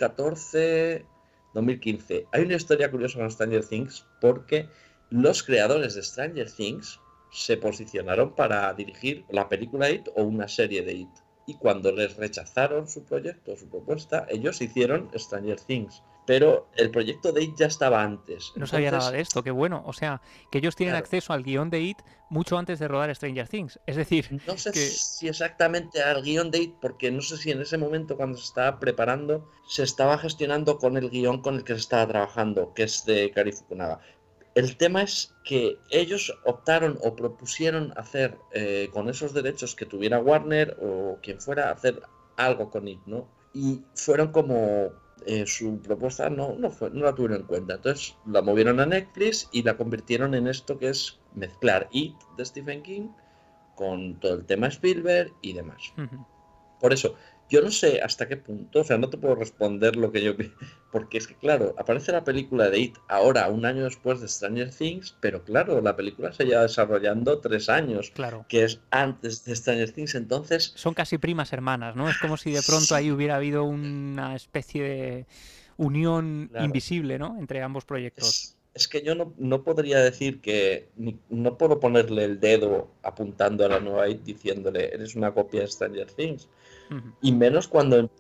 2014, 2015. Hay una historia curiosa con Stranger Things porque los creadores de Stranger Things se posicionaron para dirigir la película It o una serie de It. Y cuando les rechazaron su proyecto, su propuesta, ellos hicieron Stranger Things. Pero el proyecto de It ya estaba antes. No sabía nada de esto, qué bueno. O sea, que ellos tienen acceso al guión de It mucho antes de rodar Stranger Things. Es decir... No sé si exactamente al guión de It, porque no sé si en ese momento cuando se estaba preparando, se estaba gestionando con el guión con el que se estaba trabajando, que es de Cary Fukunaga. El tema es que ellos optaron o propusieron hacer con esos derechos que tuviera Warner o quien fuera, hacer algo con It, ¿no? Y fueron como... su propuesta no la tuvieron en cuenta. Entonces la movieron a Netflix y la convirtieron en esto que es mezclar It de Stephen King con todo el tema Spielberg y demás. Ujú. Por eso, yo no sé hasta qué punto, o sea, no te puedo responder lo que yo... Porque es que, claro, aparece la película de It ahora, un año después de Stranger Things, pero claro, la película se lleva desarrollando 3 años, Claro. que es antes de Stranger Things, entonces... Son casi primas hermanas, ¿no? Es como si de pronto ahí hubiera habido una especie de unión Claro. invisible, ¿no? Entre ambos proyectos. Es que yo no podría decir que... No puedo ponerle el dedo apuntando a la nueva It diciéndole, eres una copia de Stranger Things. Ujú. Y menos cuando en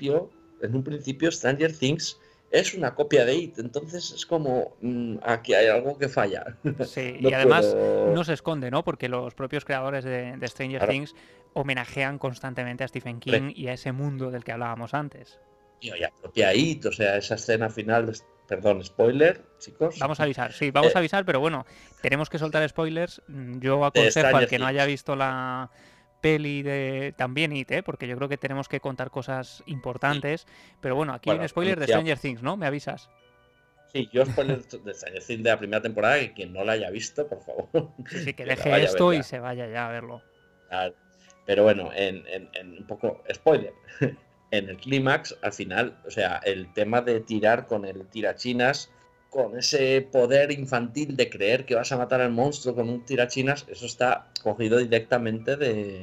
un principio Stranger Things es una copia de It. Entonces es como, aquí hay algo que falla. Sí, No y además puedo- no se esconde, ¿no? Porque los propios creadores de Stranger Claro. Things homenajean constantemente a Stephen King y a ese mundo del que hablábamos antes. Tío, ya propia It, o sea, esa escena final, perdón, spoiler, chicos. Vamos a avisar, sí, vamos Eh, a avisar, pero bueno, tenemos que soltar spoilers. Yo de aconsejo al Stranger que no Things. haya visto la peli de también It, ¿eh? Porque yo creo que tenemos que contar cosas importantes. Pero bueno, aquí hay Bueno, un spoiler de anunciamos. Stranger Things, ¿no? ¿Me avisas? Sí, yo spoiler de Stranger Things de la primera temporada, que quien no la haya visto, por favor, Sí, sí, que la deje vaya a ver esto ya. y se vaya ya a verlo. Ah, Pero bueno, en un poco spoiler. En el clímax, al final, o sea, el tema de tirar con el tirachinas, con ese poder infantil de creer que vas a matar al monstruo con un tirachinas, eso está cogido directamente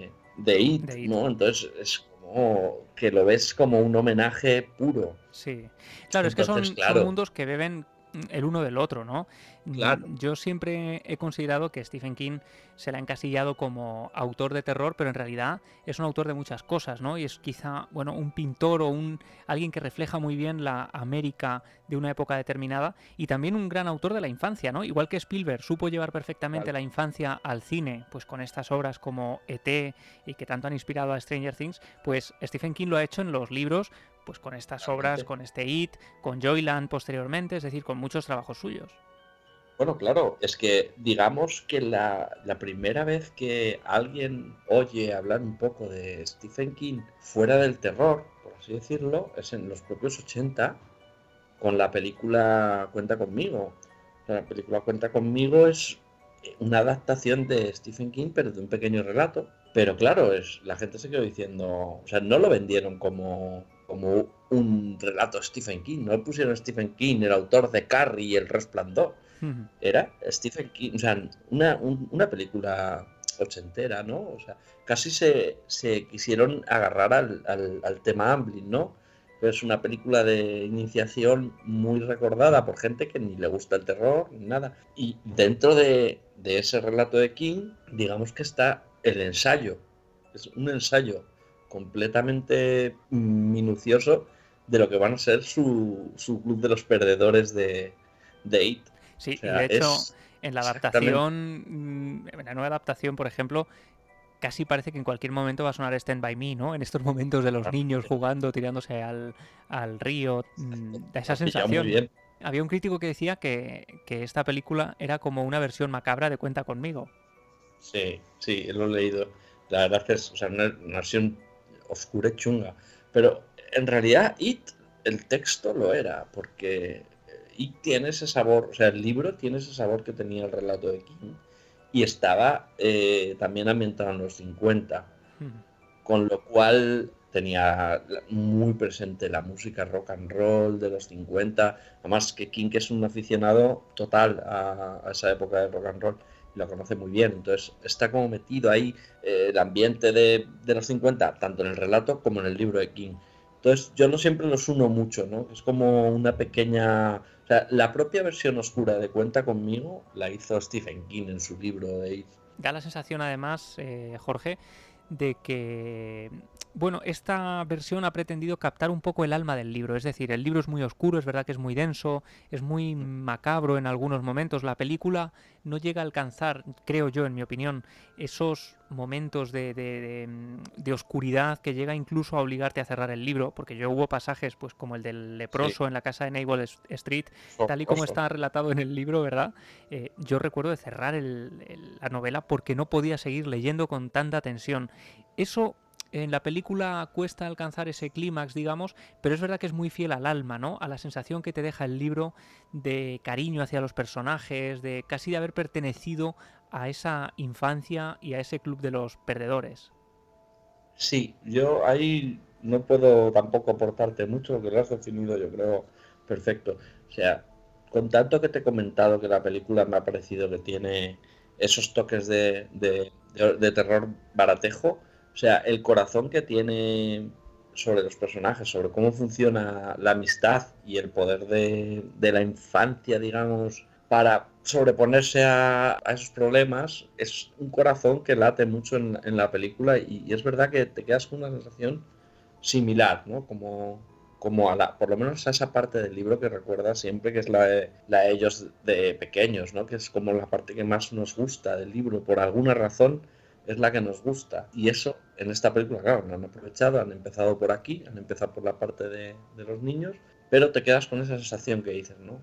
de It, De It. ¿no? Entonces es como que lo ves como un homenaje puro. Sí. Claro, es que Entonces, son claro, mundos que beben el uno del otro, ¿no? claro. Yo siempre he considerado que Stephen King se le ha encasillado como autor de terror, pero en realidad es un autor de muchas cosas, ¿no? Y es quizá, bueno, un pintor o alguien que refleja muy bien la América de una época determinada y también un gran autor de la infancia, ¿no? Igual que Spielberg supo llevar perfectamente Claro. la infancia al cine, pues con estas obras como E.T. y que tanto han inspirado a Stranger Things, pues Stephen King lo ha hecho en los libros, pues con estas obras, con este It, con Joyland posteriormente, es decir, con muchos trabajos suyos. Bueno, claro, es que digamos que la primera vez que alguien oye hablar un poco de Stephen King fuera del terror, por así decirlo, es en los propios 80, con la película Cuenta conmigo. La película Cuenta conmigo es una adaptación de Stephen King, pero de un pequeño relato. Pero claro, la gente se quedó diciendo, o sea, no lo vendieron como un relato de Stephen King, no le pusieron Stephen King, el autor de Carrie y El Resplandor. Era Stephen King, o sea, una película ochentera, ¿no? O sea, casi se quisieron agarrar al tema Amblin, ¿no? Es una película de iniciación muy recordada por gente que ni le gusta el terror ni nada. Y dentro de ese relato de King, digamos que está el ensayo. Es un ensayo completamente minucioso de lo que van a ser su club de los perdedores de It. Sí, O sea, y de hecho, es en la exactamente... adaptación, en la nueva adaptación, por ejemplo, casi parece que en cualquier momento va a sonar Stand By Me, ¿no? En estos momentos de los niños jugando, tirándose al río, da esa Lo has pillado sensación. muy bien. Había un crítico que decía que esta película era como una versión macabra de Cuenta conmigo. Sí, sí, lo he leído. La verdad es, o sea, una versión oscura y chunga. Pero en realidad It, el texto lo era, porque It tiene ese sabor, o sea, el libro tiene ese sabor que tenía el relato de King. Y estaba también ambientado en los 50, con lo cual tenía muy presente la música rock and roll de los 50. Además que King es un aficionado total a esa época de rock and roll y la conoce muy bien, entonces está como metido ahí el ambiente de los 50, tanto en el relato como en el libro de King. Entonces yo no siempre los uno mucho, ¿no? Es como una pequeña... O sea, la propia versión oscura de Cuenta conmigo la hizo Stephen King en su libro de It. Da la sensación además, Jorge, de que, bueno, esta versión ha pretendido captar un poco el alma del libro. Es decir, el libro es muy oscuro, es verdad que es muy denso, es muy macabro en algunos momentos. La película no llega a alcanzar, creo yo, en mi opinión, esos momentos de oscuridad que llega incluso a obligarte a cerrar el libro, porque yo hubo pasajes pues como el del leproso en la casa de Naval Street, tal y como está relatado en el libro, ¿verdad? Yo recuerdo de cerrar la novela porque no podía seguir leyendo con tanta tensión. Eso en la película cuesta alcanzar ese clímax, digamos, pero es verdad que es muy fiel al alma, ¿no? A la sensación que te deja el libro de cariño hacia los personajes, de casi de haber pertenecido a esa infancia y a ese club de los perdedores. Sí, yo ahí no puedo tampoco aportarte mucho, porque lo has definido yo creo perfecto. O sea, con tanto que te he comentado que la película me ha parecido que tiene esos toques de terror baratejo, o sea, el corazón que tiene sobre los personajes, sobre cómo funciona la amistad y el poder de la infancia, digamos, para sobreponerse a esos problemas, es un corazón que late mucho en la película y es verdad que te quedas con una sensación similar, ¿no? Como por lo menos a esa parte del libro que recuerdas siempre, que es la de ellos de pequeños, ¿no? Que es como la parte que más nos gusta del libro, por alguna razón es la que nos gusta. Y eso, en esta película, claro, no han aprovechado, han empezado por aquí, han empezado por la parte de los niños, pero te quedas con esa sensación que dices, ¿no?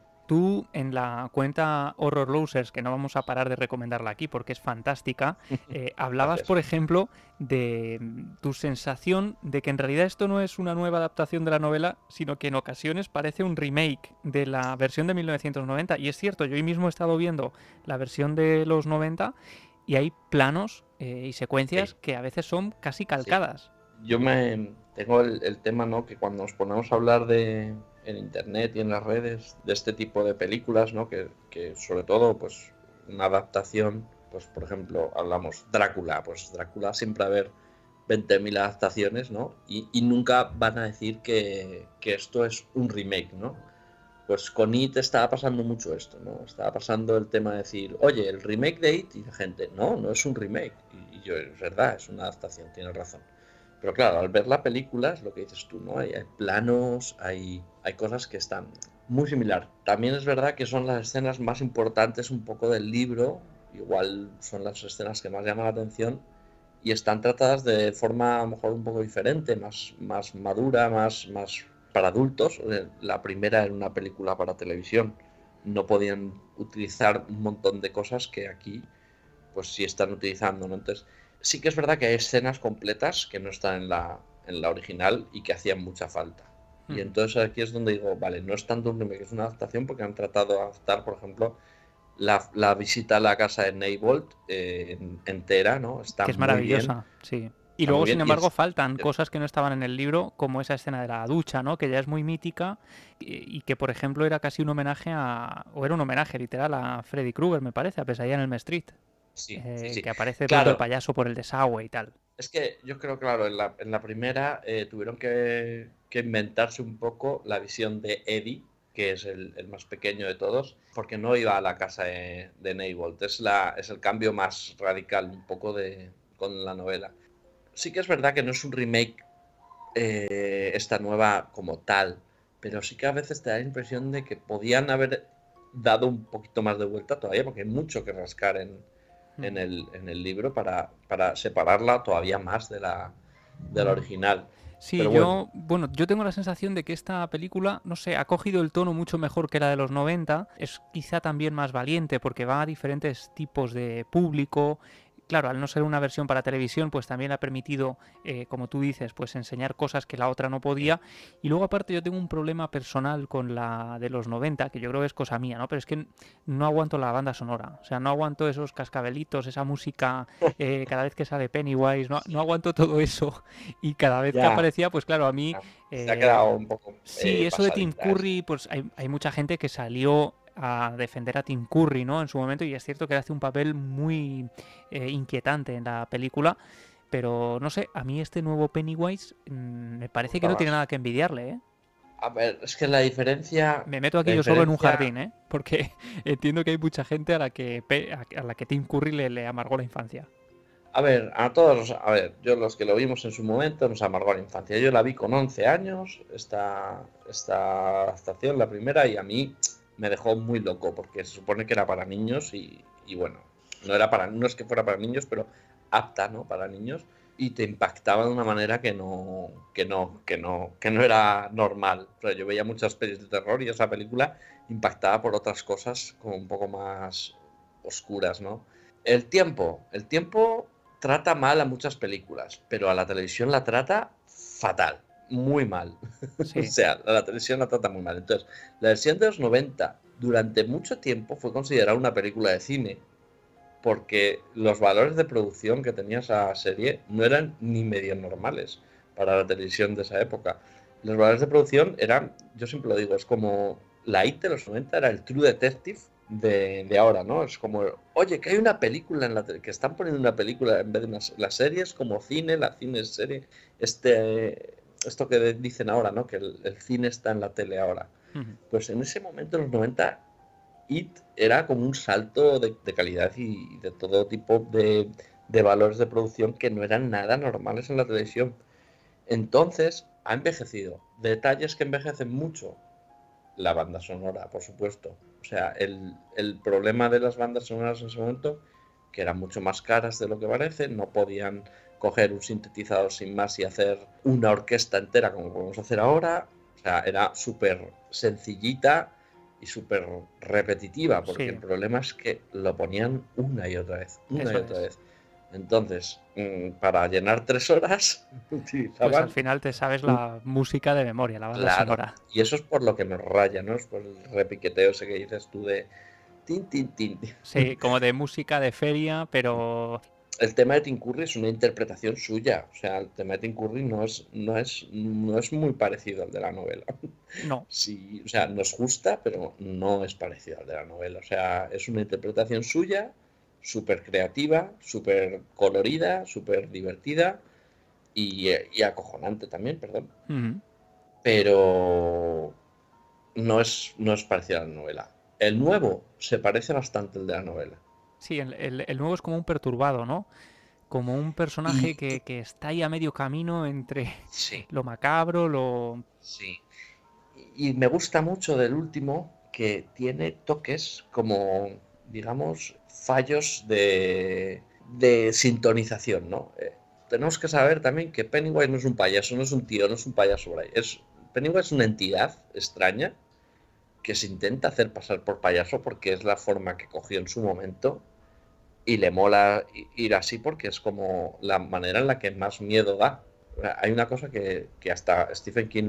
Tú en la cuenta Horror Losers, que no vamos a parar de recomendarla aquí porque es fantástica, hablabas, Gracias. por ejemplo, de tu sensación de que en realidad esto no es una nueva adaptación de la novela, sino que en ocasiones parece un remake de la versión de 1990. Y es cierto, yo hoy mismo he estado viendo la versión de los 90 y hay planos y secuencias Sí, que a veces son casi sí. calcadas. Yo tengo el tema, ¿no? Que cuando nos ponemos a hablar en internet y en las redes de este tipo de películas, ¿no? Que sobre todo, pues, una adaptación, pues, por ejemplo, hablamos Drácula, pues Drácula siempre va a haber 20.000 adaptaciones, ¿no? Y nunca van a decir que esto es un remake, ¿no? Pues con It estaba pasando mucho esto, ¿no? Estaba pasando el tema de decir, oye, el remake de It, y la gente, no es un remake. Y yo, es verdad, es una adaptación, tienes razón. Pero claro, al ver la película es lo que dices tú, ¿no? Hay planos, hay cosas que están muy similar. También es verdad que son las escenas más importantes un poco del libro, igual son las escenas que más llaman la atención y están tratadas de forma a lo mejor un poco diferente, más madura, más para adultos. La primera era una película para televisión, no podían utilizar un montón de cosas que aquí pues sí están utilizando, ¿no? Entonces sí que es verdad que hay escenas completas que no están en la original y que hacían mucha falta. Y entonces aquí es donde digo, vale, no es tanto un remake, es una adaptación porque han tratado de adaptar, por ejemplo, la visita a la casa de Neibolt entera, ¿no? Está Que es muy bien. maravillosa, sí. Y Está muy luego, sin bien. embargo, faltan cosas que no estaban en el libro, como esa escena de la ducha, ¿no? Que ya es muy mítica y que, por ejemplo, era casi un homenaje o era un homenaje literal a Freddy Krueger, me parece, a Pesadilla en el Street, Sí, sí, sí. que aparece de pronto el Claro, payaso por el desagüe y tal. es que yo creo, claro, en la primera tuvieron que inventarse un poco la visión de Eddie, que es el más pequeño de todos, porque no iba a la casa de Neibolt. Es el cambio más radical un poco con la novela. Sí que es verdad que no es un remake esta nueva como tal, pero sí que a veces te da la impresión de que podían haber dado un poquito más de vuelta todavía, porque hay mucho que rascar en el libro para separarla todavía más de la original. Sí, Pero bueno, yo tengo la sensación de que esta película, no sé, ha cogido el tono mucho mejor que la de los 90, es quizá también más valiente porque va a diferentes tipos de público. Claro, al no ser una versión para televisión, pues también ha permitido, como tú dices, pues enseñar cosas que la otra no podía. Y luego aparte yo tengo un problema personal con la de los 90, que yo creo que es cosa mía, ¿no? Pero es que no aguanto la banda sonora, o sea, no aguanto esos cascabelitos, esa música cada vez que sale Pennywise, no aguanto todo eso. Y cada vez que ya, aparecía, pues claro, a mí... se ha quedado un poco sí, eso de Tim pasadita. Curry, pues hay mucha gente que salió a defender a Tim Curry, ¿no? En su momento, y es cierto que hace un papel muy inquietante en la película, pero no sé, a mí este nuevo Pennywise me parece que Gusta no tiene más. nada que envidiarle, ¿eh? A ver, es que la diferencia... Me meto La aquí yo solo en un diferencia... jardín, ¿eh? Porque entiendo que hay mucha gente a la que Tim Curry le amargó la infancia. A ver, a todos, a ver, yo los que lo vimos en su momento nos amargó la infancia. Yo la vi con 11 años, esta adaptación, la primera, y a mí me dejó muy loco, porque se supone que era para niños y bueno, no es que fuera para niños, pero apta, ¿no? Para niños, y te impactaba de una manera que no era normal. O sea, yo veía muchas pelis de terror y esa película impactaba por otras cosas como un poco más oscuras, ¿no? El tiempo trata mal a muchas películas, pero a la televisión la trata fatal, muy mal. O Sí. sea, a la televisión la trata muy mal. Entonces, la versión de los 90 durante mucho tiempo fue considerada una película de cine, porque los valores de producción que tenía esa serie no eran ni medio normales para la televisión de esa época. Los valores de producción eran, yo siempre lo digo, es como la IT de los 90 era el True Detective de ahora, ¿no? Es como, oye, que hay una película en la que están poniendo una película en vez de la serie es como cine, la cine es serie. Esto que dicen ahora, ¿no? Que el cine está en la tele ahora. Pues en ese momento, en los 90, IT era como un salto de calidad y de todo tipo de valores de producción que no eran nada normales en la televisión. Entonces, ha envejecido. Detalles que envejecen mucho. La banda sonora, por supuesto. O sea, el problema de las bandas sonoras en ese momento, que eran mucho más caras de lo que parece, no podían coger un sintetizador sin más y hacer una orquesta entera como podemos hacer ahora. O sea, era súper sencillita y súper repetitiva, porque el problema es que lo ponían una y otra vez, vez. Entonces, para llenar 3 horas, utilizaban... Pues al final te sabes la música de memoria, la banda sonora. Y eso es por lo que nos raya, ¿no? Es por el repiqueteo ese que dices tú de... Tin, tin, tin. Sí, como de música de feria, pero... El tema de Tim Curry es una interpretación suya. O sea, el tema de Tim Curry no es muy parecido al de la novela. No. Sí, o sea, nos gusta, pero no es parecido al de la novela. O sea, es una interpretación suya, súper creativa, súper colorida, súper divertida y acojonante también, perdón. Pero no es parecido a la novela. El nuevo se parece bastante al de la novela. Sí, el nuevo es como un perturbado, ¿no? Como un personaje que está ahí a medio camino entre lo macabro, lo... Sí. Y me gusta mucho del último que tiene toques como, digamos, fallos de sintonización, ¿no? Tenemos que saber también que Pennywise no es un payaso, no es un tío, no es un payaso por ahí. Pennywise es una entidad extraña que se intenta hacer pasar por payaso porque es la forma que cogió en su momento y le mola ir así porque es como la manera en la que más miedo da. Hay una cosa que hasta Stephen King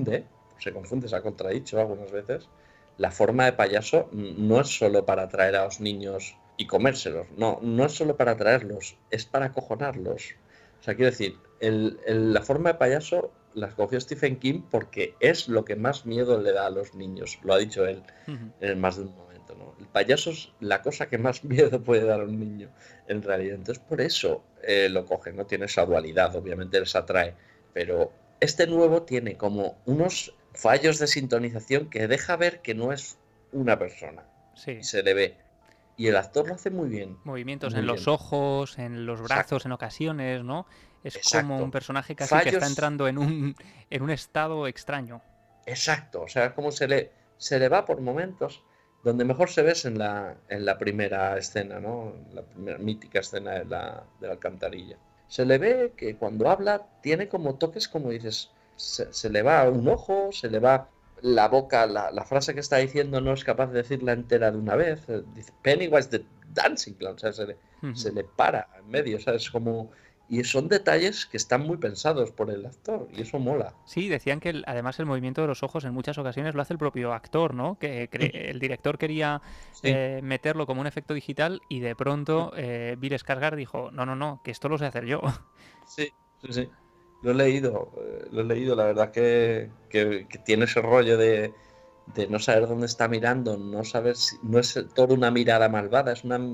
se ha contradicho algunas veces. La forma de payaso no es solo para atraer a los niños y comérselos, no es solo para atraerlos, es para acojonarlos. O sea, quiero decir, la forma de payaso la escogió Stephen King porque es lo que más miedo le da a los niños, lo ha dicho él en más de un momento, ¿no? El payaso es la cosa que más miedo puede dar a un niño, en realidad. Entonces, por eso lo coge, ¿no? Tiene esa dualidad, obviamente les atrae, pero este nuevo tiene como unos fallos de sintonización que deja ver que no es una persona. Sí. Se le ve. Y el actor lo hace muy bien. Movimientos en los ojos, en los brazos en ocasiones, ¿no? Es como un personaje casi que está entrando en un estado extraño. Exacto, o sea, como se le va por momentos. Donde mejor se ve es en la primera escena, ¿no? La primera mítica escena de la alcantarilla. Se le ve que cuando habla tiene como toques, como dices, se le va un ojo, se le va la boca, la frase que está diciendo no es capaz de decirla entera de una vez. Dice Pennywise the Dancing Clown, o sea, se le para en medio, o sea, es como... Y son detalles que están muy pensados por el actor, y eso mola. Sí, decían que además el movimiento de los ojos en muchas ocasiones lo hace el propio actor, ¿no? Que el director quería meterlo como un efecto digital y de pronto Bill Skarsgård dijo, no, que esto lo sé hacer yo. Sí. Lo he leído, la verdad que tiene ese rollo de no saber dónde está mirando, no saber si no es toda una mirada malvada, es una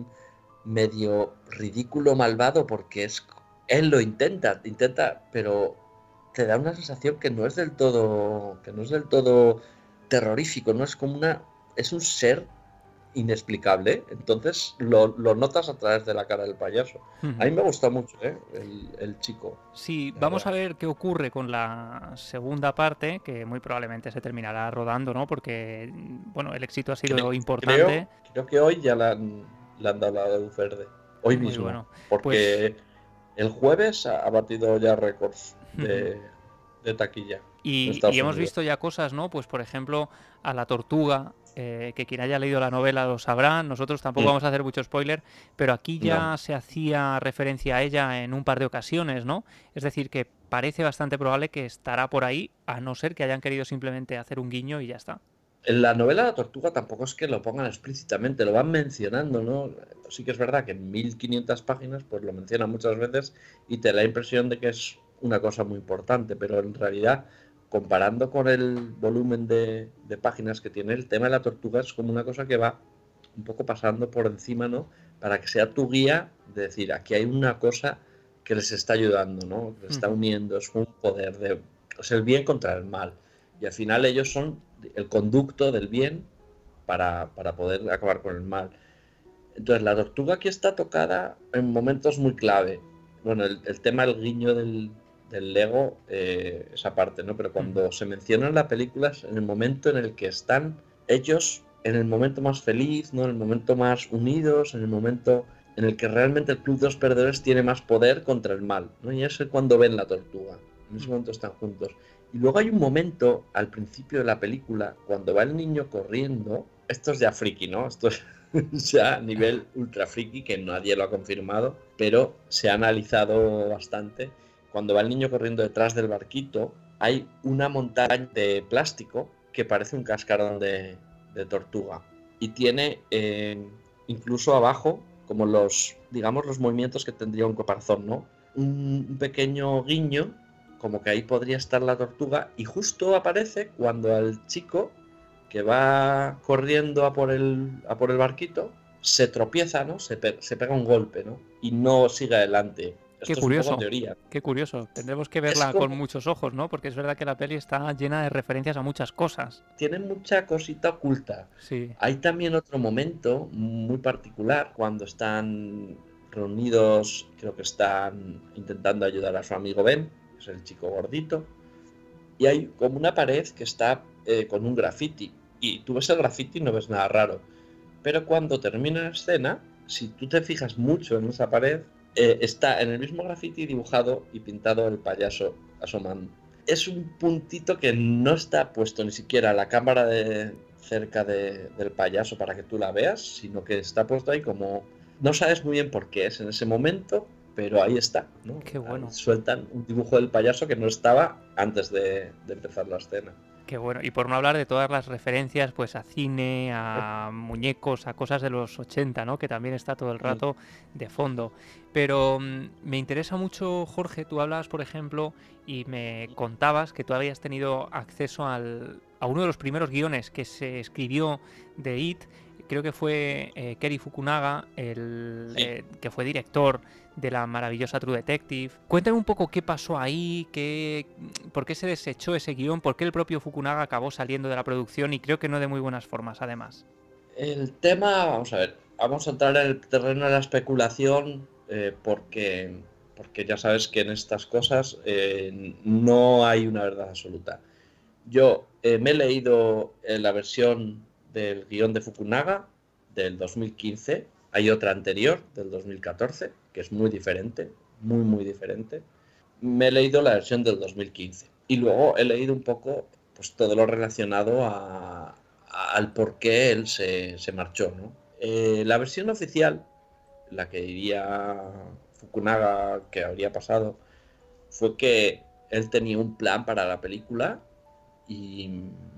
medio ridículo malvado porque él lo intenta, pero te da una sensación que no es del todo terrorífico, no es como es un ser inexplicable, entonces lo notas a través de la cara del payaso. A mí me gusta mucho el chico. Sí, vamos a ver qué ocurre con la segunda parte, que muy probablemente se terminará rodando, ¿no? Porque, bueno, el éxito ha sido importante. Creo que hoy ya le han dado la luz verde. Hoy muy mismo. Bueno. Porque el jueves ha batido ya récords de taquilla. Y hemos visto ya cosas, ¿no? Pues por ejemplo, a la tortuga, que quien haya leído la novela lo sabrá, nosotros tampoco vamos a hacer mucho spoiler, pero aquí ya se hacía referencia a ella en un par de ocasiones, ¿no? Es decir, que parece bastante probable que estará por ahí, a no ser que hayan querido simplemente hacer un guiño y ya está. En la novela La Tortuga tampoco es que lo pongan explícitamente, lo van mencionando, ¿no? Sí que es verdad que en 1500 páginas pues lo mencionan muchas veces y te da la impresión de que es una cosa muy importante, pero en realidad, comparando con el volumen de páginas que tiene, el tema de la tortuga es como una cosa que va un poco pasando por encima, ¿no? Para que sea tu guía de decir, aquí hay una cosa que les está ayudando, ¿no? Que les está uniendo, es un poder es el bien contra el mal. Y al final ellos son el conducto del bien para poder acabar con el mal. Entonces la tortuga aquí está tocada en momentos muy clave. Bueno, el tema del guiño del Lego, esa parte, ¿no? Pero cuando se menciona en la película es en el momento en el que están ellos, en el momento más feliz, ¿no? En el momento más unidos, en el momento en el que realmente el Club de los Perdedores tiene más poder contra el mal, ¿no? Y es cuando ven la tortuga. En ese momento están juntos. Y luego hay un momento al principio de la película, cuando va el niño corriendo. Esto es ya friki, ¿no? Esto es ya a nivel ultra friki, que nadie lo ha confirmado, pero se ha analizado bastante. Cuando va el niño corriendo detrás del barquito, hay una montaña de plástico que parece un cascarón de tortuga. Y tiene incluso abajo, como los movimientos que tendría un caparazón, ¿no? Un pequeño guiño, como que ahí podría estar la tortuga, y justo aparece cuando al chico que va corriendo a por el barquito se tropieza, ¿no? Se pega un golpe, ¿no? Y no sigue adelante. Qué curioso, qué curioso. Tendremos que verla con muchos ojos, ¿no? Porque es verdad que la peli está llena de referencias a muchas cosas. Tiene mucha cosita oculta. Sí. Hay también otro momento muy particular cuando están reunidos, creo que están intentando ayudar a su amigo Ben, que es el chico gordito, y hay como una pared que está con un graffiti, y tú ves el graffiti y no ves nada raro, pero cuando termina la escena, si tú te fijas mucho en esa pared, está en el mismo graffiti dibujado y pintado el payaso asomando. Es un puntito que no está puesto ni siquiera a la cámara cerca del payaso para que tú la veas, sino que está puesto ahí como... No sabes muy bien por qué es en ese momento, pero ahí está, ¿no? Qué bueno. Ahí sueltan un dibujo del payaso que no estaba antes de empezar la escena. Qué bueno. Y por no hablar de todas las referencias pues a cine, a muñecos, a cosas de los 80, ¿no? Que también está todo el rato de fondo. Pero me interesa mucho, Jorge, tú hablabas, por ejemplo, y me contabas que tú habías tenido acceso a uno de los primeros guiones que se escribió de IT. Creo que fue Cary Fukunaga, que fue director de la maravillosa True Detective. Cuéntame un poco qué pasó ahí, por qué se desechó ese guión, por qué el propio Fukunaga acabó saliendo de la producción, y creo que no de muy buenas formas, además. El tema, vamos a ver, vamos a entrar en el terreno de la especulación, porque ya sabes que en estas cosas no hay una verdad absoluta. Yo me he leído la versión del guión de Fukunaga del 2015, hay otra anterior del 2014 que es muy diferente, muy diferente. Me he leído la versión del 2015 y luego he leído un poco pues todo lo relacionado al por qué él se marchó, ¿no? La versión oficial, la que diría Fukunaga que habría pasado, fue que él tenía un plan para la película y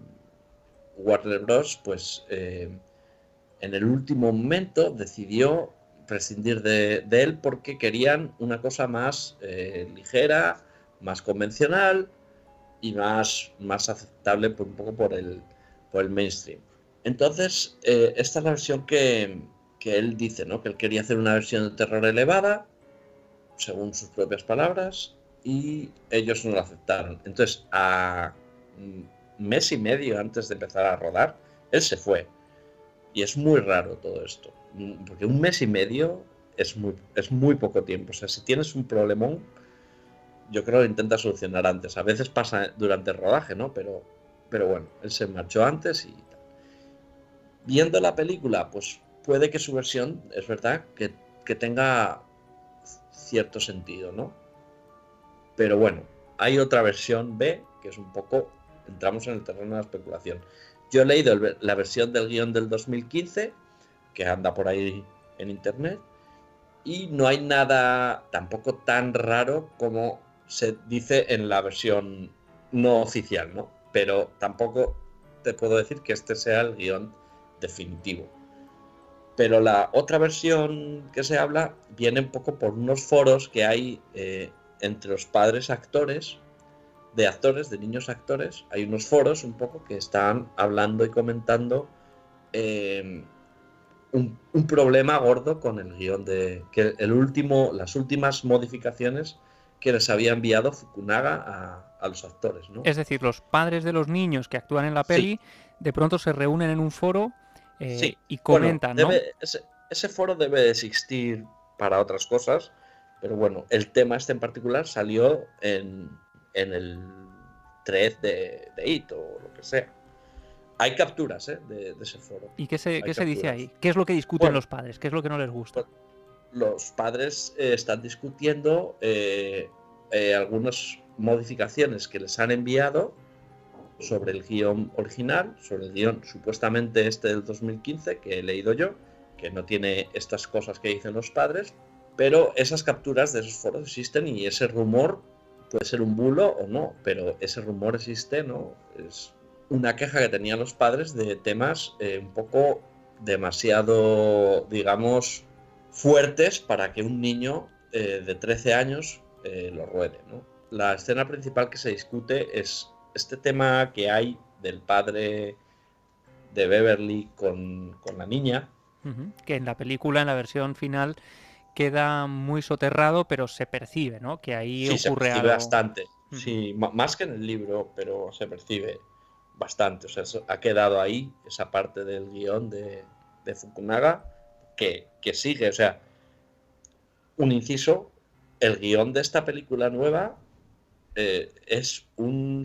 Warner Bros. Pues en el último momento decidió prescindir de él porque querían una cosa más ligera, más convencional y más aceptable un poco por el mainstream. Entonces, esta es la versión que él dice, ¿no? Que él quería hacer una versión de terror elevada, según sus propias palabras, y ellos no lo aceptaron. Entonces, a mes y medio antes de empezar a rodar, él se fue. Y es muy raro todo esto, porque un mes y medio es muy poco tiempo. O sea, si tienes un problemón, yo creo que lo intentas solucionar antes. A veces pasa durante el rodaje, ¿no? Pero bueno, él se marchó antes y tal. Viendo la película, pues puede que su versión, es verdad, que tenga cierto sentido, ¿no? Pero bueno, hay otra versión B, que es un poco... Entramos en el terreno de la especulación. Yo he leído la versión del guión del 2015, que anda por ahí en internet, y no hay nada tampoco tan raro como se dice en la versión no oficial, ¿no? Pero tampoco te puedo decir que este sea el guión definitivo. Pero la otra versión que se habla viene un poco por unos foros que hay entre los padres actores, de niños actores. Hay unos foros un poco que están hablando y comentando un problema gordo con el guión que las últimas modificaciones que les había enviado Fukunaga a los actores, ¿no? Es decir, los padres de los niños que actúan en la peli de pronto se reúnen en un foro y comentan, bueno, ¿no? Ese foro debe de existir para otras cosas, pero bueno, el tema este en particular salió en el thread de IT o lo que sea. Hay capturas de ese foro. ¿Y qué se dice ahí? ¿Qué es lo que discuten los padres? ¿Qué es lo que no les gusta? Los padres están discutiendo algunas modificaciones que les han enviado sobre el guión original, sobre el guión supuestamente este del 2015 que he leído yo, que no tiene estas cosas que dicen los padres, pero esas capturas de esos foros existen y ese rumor puede ser un bulo o no, pero ese rumor existe, ¿no? Es una queja que tenían los padres de temas un poco demasiado, digamos, fuertes para que un niño de 13 años lo ruede, ¿no? La escena principal que se discute es este tema que hay del padre de Beverly con la niña. Que en la película, en la versión final, queda muy soterrado, pero se percibe, ¿no? Que ahí ocurre se percibe algo. Bastante. Sí, más que en el libro, pero se percibe bastante. O sea, ha quedado ahí esa parte del guión de Fukunaga que sigue. O sea, un inciso, el guión de esta película nueva es un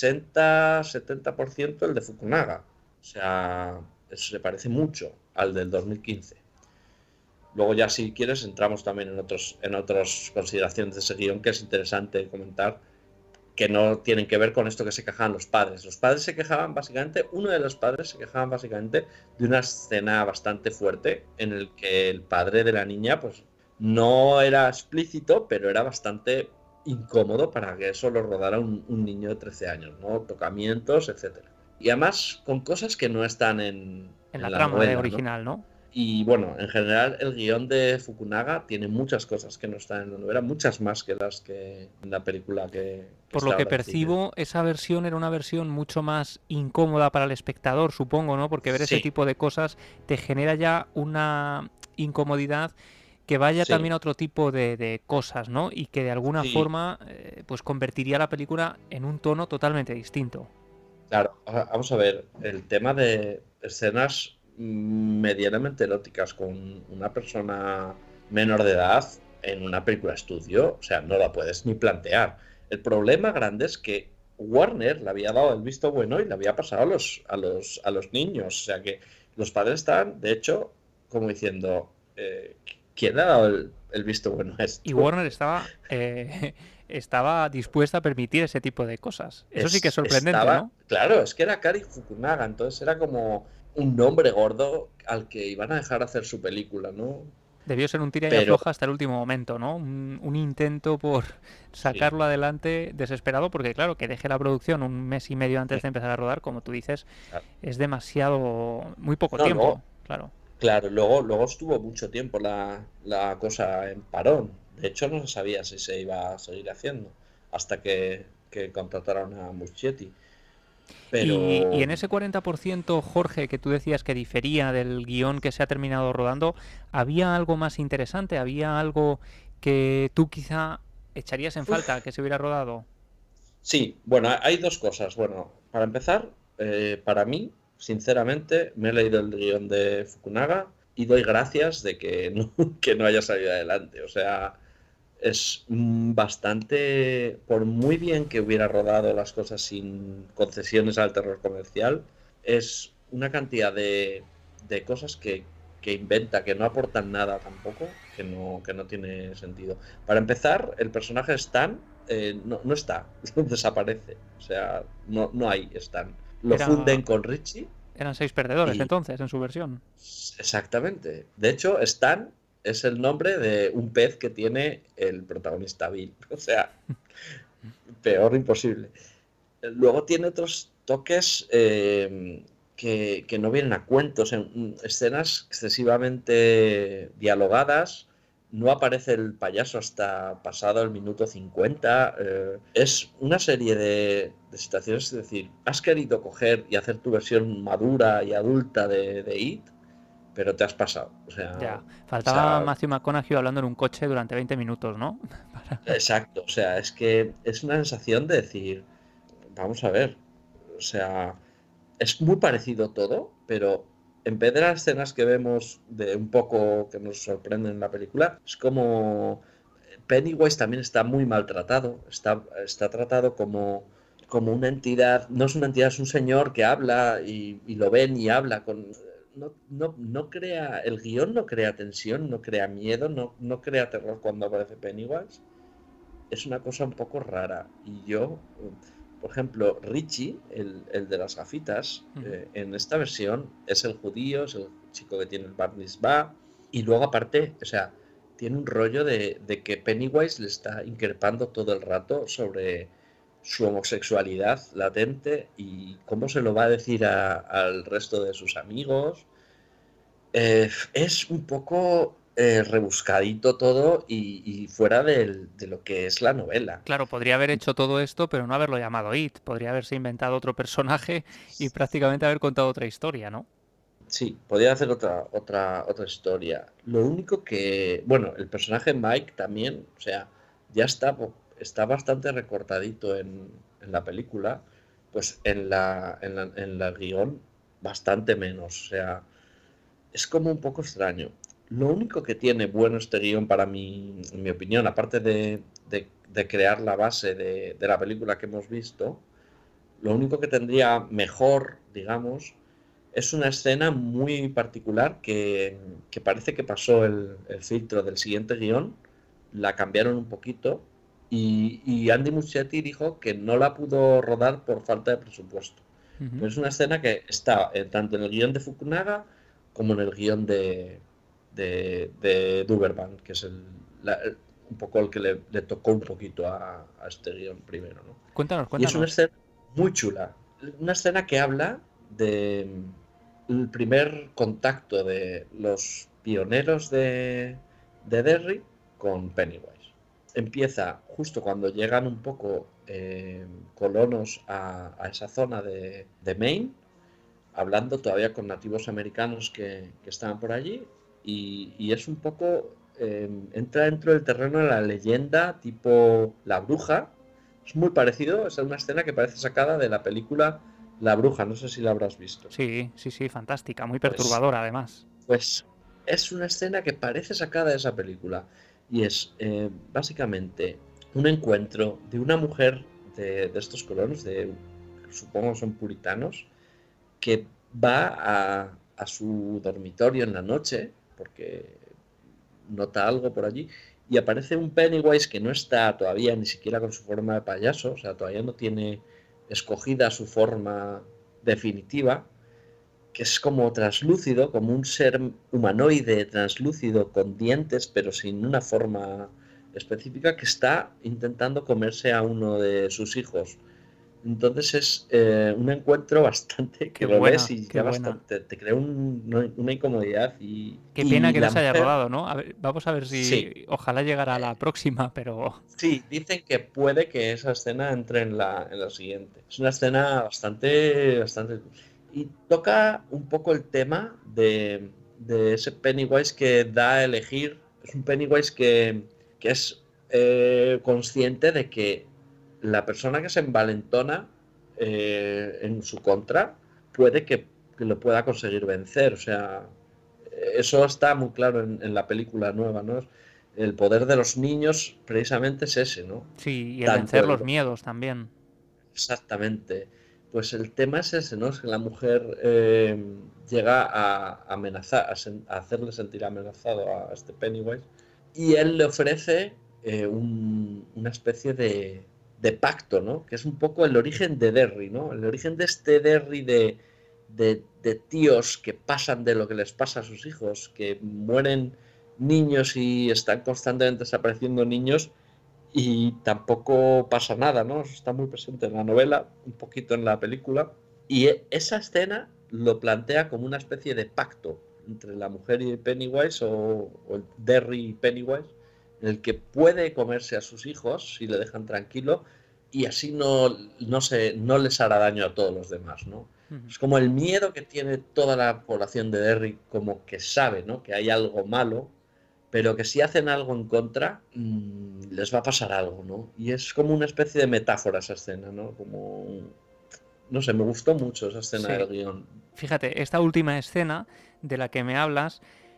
60-70% el de Fukunaga. O sea, eso se parece mucho al del 2015. Luego ya, si quieres, entramos también en otras consideraciones de ese guión que es interesante comentar, que no tienen que ver con esto que se quejaban los padres. Los padres se quejaban básicamente, uno de los padres se quejaban básicamente de una escena bastante fuerte en el que el padre de la niña pues no era explícito, pero era bastante incómodo para que eso lo rodara un niño de 13 años, ¿no? Tocamientos, etcétera. Y además con cosas que no están en la trama novela, original, ¿no? Y bueno, en general el guión de Fukunaga tiene muchas cosas que no están en la novela, muchas más que las que en la película que por lo que percibo, esa versión era una versión mucho más incómoda para el espectador, supongo, ¿no? Porque ver ese tipo de cosas te genera ya una incomodidad que vaya también a otro tipo de cosas, ¿no? Y que de alguna forma pues convertiría la película en un tono totalmente distinto. Claro, vamos a ver, el tema de escenas medianamente eróticas con una persona menor de edad en una película estudio, o sea, no la puedes ni plantear. El problema grande es que Warner le había dado el visto bueno y le había pasado a los niños, o sea que los padres están, de hecho, como diciendo, ¿quién le ha dado el visto bueno a esto? Y Warner estaba dispuesta a permitir ese tipo de cosas. Eso sí que es sorprendente, ¿no? Claro, es que era Cary Fukunaga, entonces era como un nombre gordo al que iban a dejar hacer su película, ¿no? Debió ser un tira y afloja hasta el último momento, ¿no? Un intento por sacarlo adelante desesperado, porque claro, que deje la producción un mes y medio antes de empezar a rodar, como tú dices, es demasiado, muy poco tiempo, claro. Claro, luego estuvo mucho tiempo la cosa en parón. De hecho, no se sabía si se iba a seguir haciendo hasta que contrataron a Muschietti. Pero... Y en ese 40%, Jorge, que tú decías que difería del guión que se ha terminado rodando, ¿había algo más interesante? ¿Había algo que tú quizá echarías en falta que se hubiera rodado? Sí, bueno, hay dos cosas. Bueno, para empezar, para mí, sinceramente, me he leído el guión de Fukunaga y doy gracias de que no haya salido adelante. O sea, es bastante, por muy bien que hubiera rodado las cosas sin concesiones al terror comercial, es una cantidad de cosas que inventa, que no aportan nada tampoco, que no tiene sentido. Para empezar, el personaje Stan no está, desaparece. O sea, no hay Stan. Lo funden con Richie. Eran 6 perdedores entonces en su versión. Exactamente. De hecho, Stan es el nombre de un pez que tiene el protagonista Bill. O sea, peor imposible. Luego tiene otros toques que no vienen a cuentos, en escenas excesivamente dialogadas. No aparece el payaso hasta pasado el minuto 50. Es una serie de situaciones, es decir, has querido coger y hacer tu versión madura y adulta de It, pero te has pasado. O sea, Ya, faltaba Matthew McConaughey hablando en un coche durante 20 minutos, ¿no? Exacto, o sea, es que es una sensación de decir, vamos a ver, o sea, es muy parecido todo, pero en vez de las escenas que vemos de un poco que nos sorprenden en la película, es como Pennywise también está muy maltratado, está tratado como una entidad, no es una entidad, es un señor que habla y lo ven y habla con... No crea, el guión no crea tensión, no crea miedo, no crea terror cuando aparece Pennywise. Es una cosa un poco rara. Y yo, por ejemplo, Richie, el de las gafitas, en esta versión es el judío, es el chico que tiene el bar mitzvah, y luego aparte, o sea, tiene un rollo de que Pennywise le está increpando todo el rato sobre su homosexualidad latente y cómo se lo va a decir al resto de sus amigos. Es un poco rebuscadito todo y fuera de lo que es la novela. Claro, podría haber hecho todo esto, pero no haberlo llamado It. Podría haberse inventado otro personaje y prácticamente haber contado otra historia, ¿no? Sí, podría hacer otra historia. Lo único que, bueno, el personaje Mike también, o sea, ya está bastante recortadito en la película, pues en la guión bastante menos, o sea, es como un poco extraño. Lo único que tiene bueno este guión para mí, en mi opinión, aparte de crear la base de la película que hemos visto, lo único que tendría mejor, digamos, es una escena muy particular que parece que pasó el filtro del siguiente guión, la cambiaron un poquito y Andy Muschietti dijo que no la pudo rodar por falta de presupuesto. Pero es una escena que está tanto en el guión de Fukunaga como en el guión de Duberman, que es un poco el que le tocó un poquito a este guión primero, ¿no? Cuéntanos. Y es una escena muy chula, una escena que habla de el primer contacto de los pioneros de Derry con Pennywise. Empieza justo cuando llegan un poco colonos a esa zona de Maine, hablando todavía con nativos americanos que estaban por allí, y es un poco, entra dentro del terreno de la leyenda tipo La Bruja. Es muy parecido, es una escena que parece sacada de la película La Bruja, no sé si la habrás visto. Sí, fantástica, muy perturbadora además. Pues es una escena que parece sacada de esa película y es básicamente un encuentro de una mujer de estos colonos, supongo son puritanos, que va a su dormitorio en la noche porque nota algo por allí y aparece un Pennywise que no está todavía ni siquiera con su forma de payaso, o sea, todavía no tiene escogida su forma definitiva, que es como translúcido, como un ser humanoide translúcido con dientes pero sin una forma específica, que está intentando comerse a uno de sus hijos. Entonces es un encuentro bastante que lo ves y ya bastante te crea una incomodidad y qué pena que no se haya mujer, rodado, ¿no? A ver, vamos a ver si sí, ojalá llegara a la próxima, pero sí, dicen que puede que esa escena entre en la siguiente. Es una escena bastante y toca un poco el tema de ese Pennywise que da a elegir. Es un Pennywise que es consciente de que la persona que se envalentona en su contra puede que lo pueda conseguir vencer. O sea, eso está muy claro en la película nueva, ¿no? El poder de los niños precisamente es ese, ¿no? sí, y el vencer los miedos también. Exactamente. Pues el tema es ese, ¿no? Es que la mujer llega a amenazar, a hacerle sentir amenazado a este Pennywise y él le ofrece una especie de pacto, ¿no? Que es un poco el origen de Derry, ¿no? El origen de este Derry de tíos que pasan de lo que les pasa a sus hijos, que mueren niños y están constantemente desapareciendo niños y tampoco pasa nada, ¿no? Está muy presente en la novela, un poquito en la película, y esa escena lo plantea como una especie de pacto entre la mujer y Pennywise o el Derry y Pennywise, en el que puede comerse a sus hijos si le dejan tranquilo y así no les hará daño a todos los demás, ¿no? Es como el miedo que tiene toda la población de Derry, como que sabe, ¿no?, que hay algo malo, pero que si hacen algo en contra, les va a pasar algo, ¿no? Y es como una especie de metáfora esa escena, ¿no? Como... No sé, me gustó mucho esa escena del guión. Fíjate, esta última escena de la que me hablas,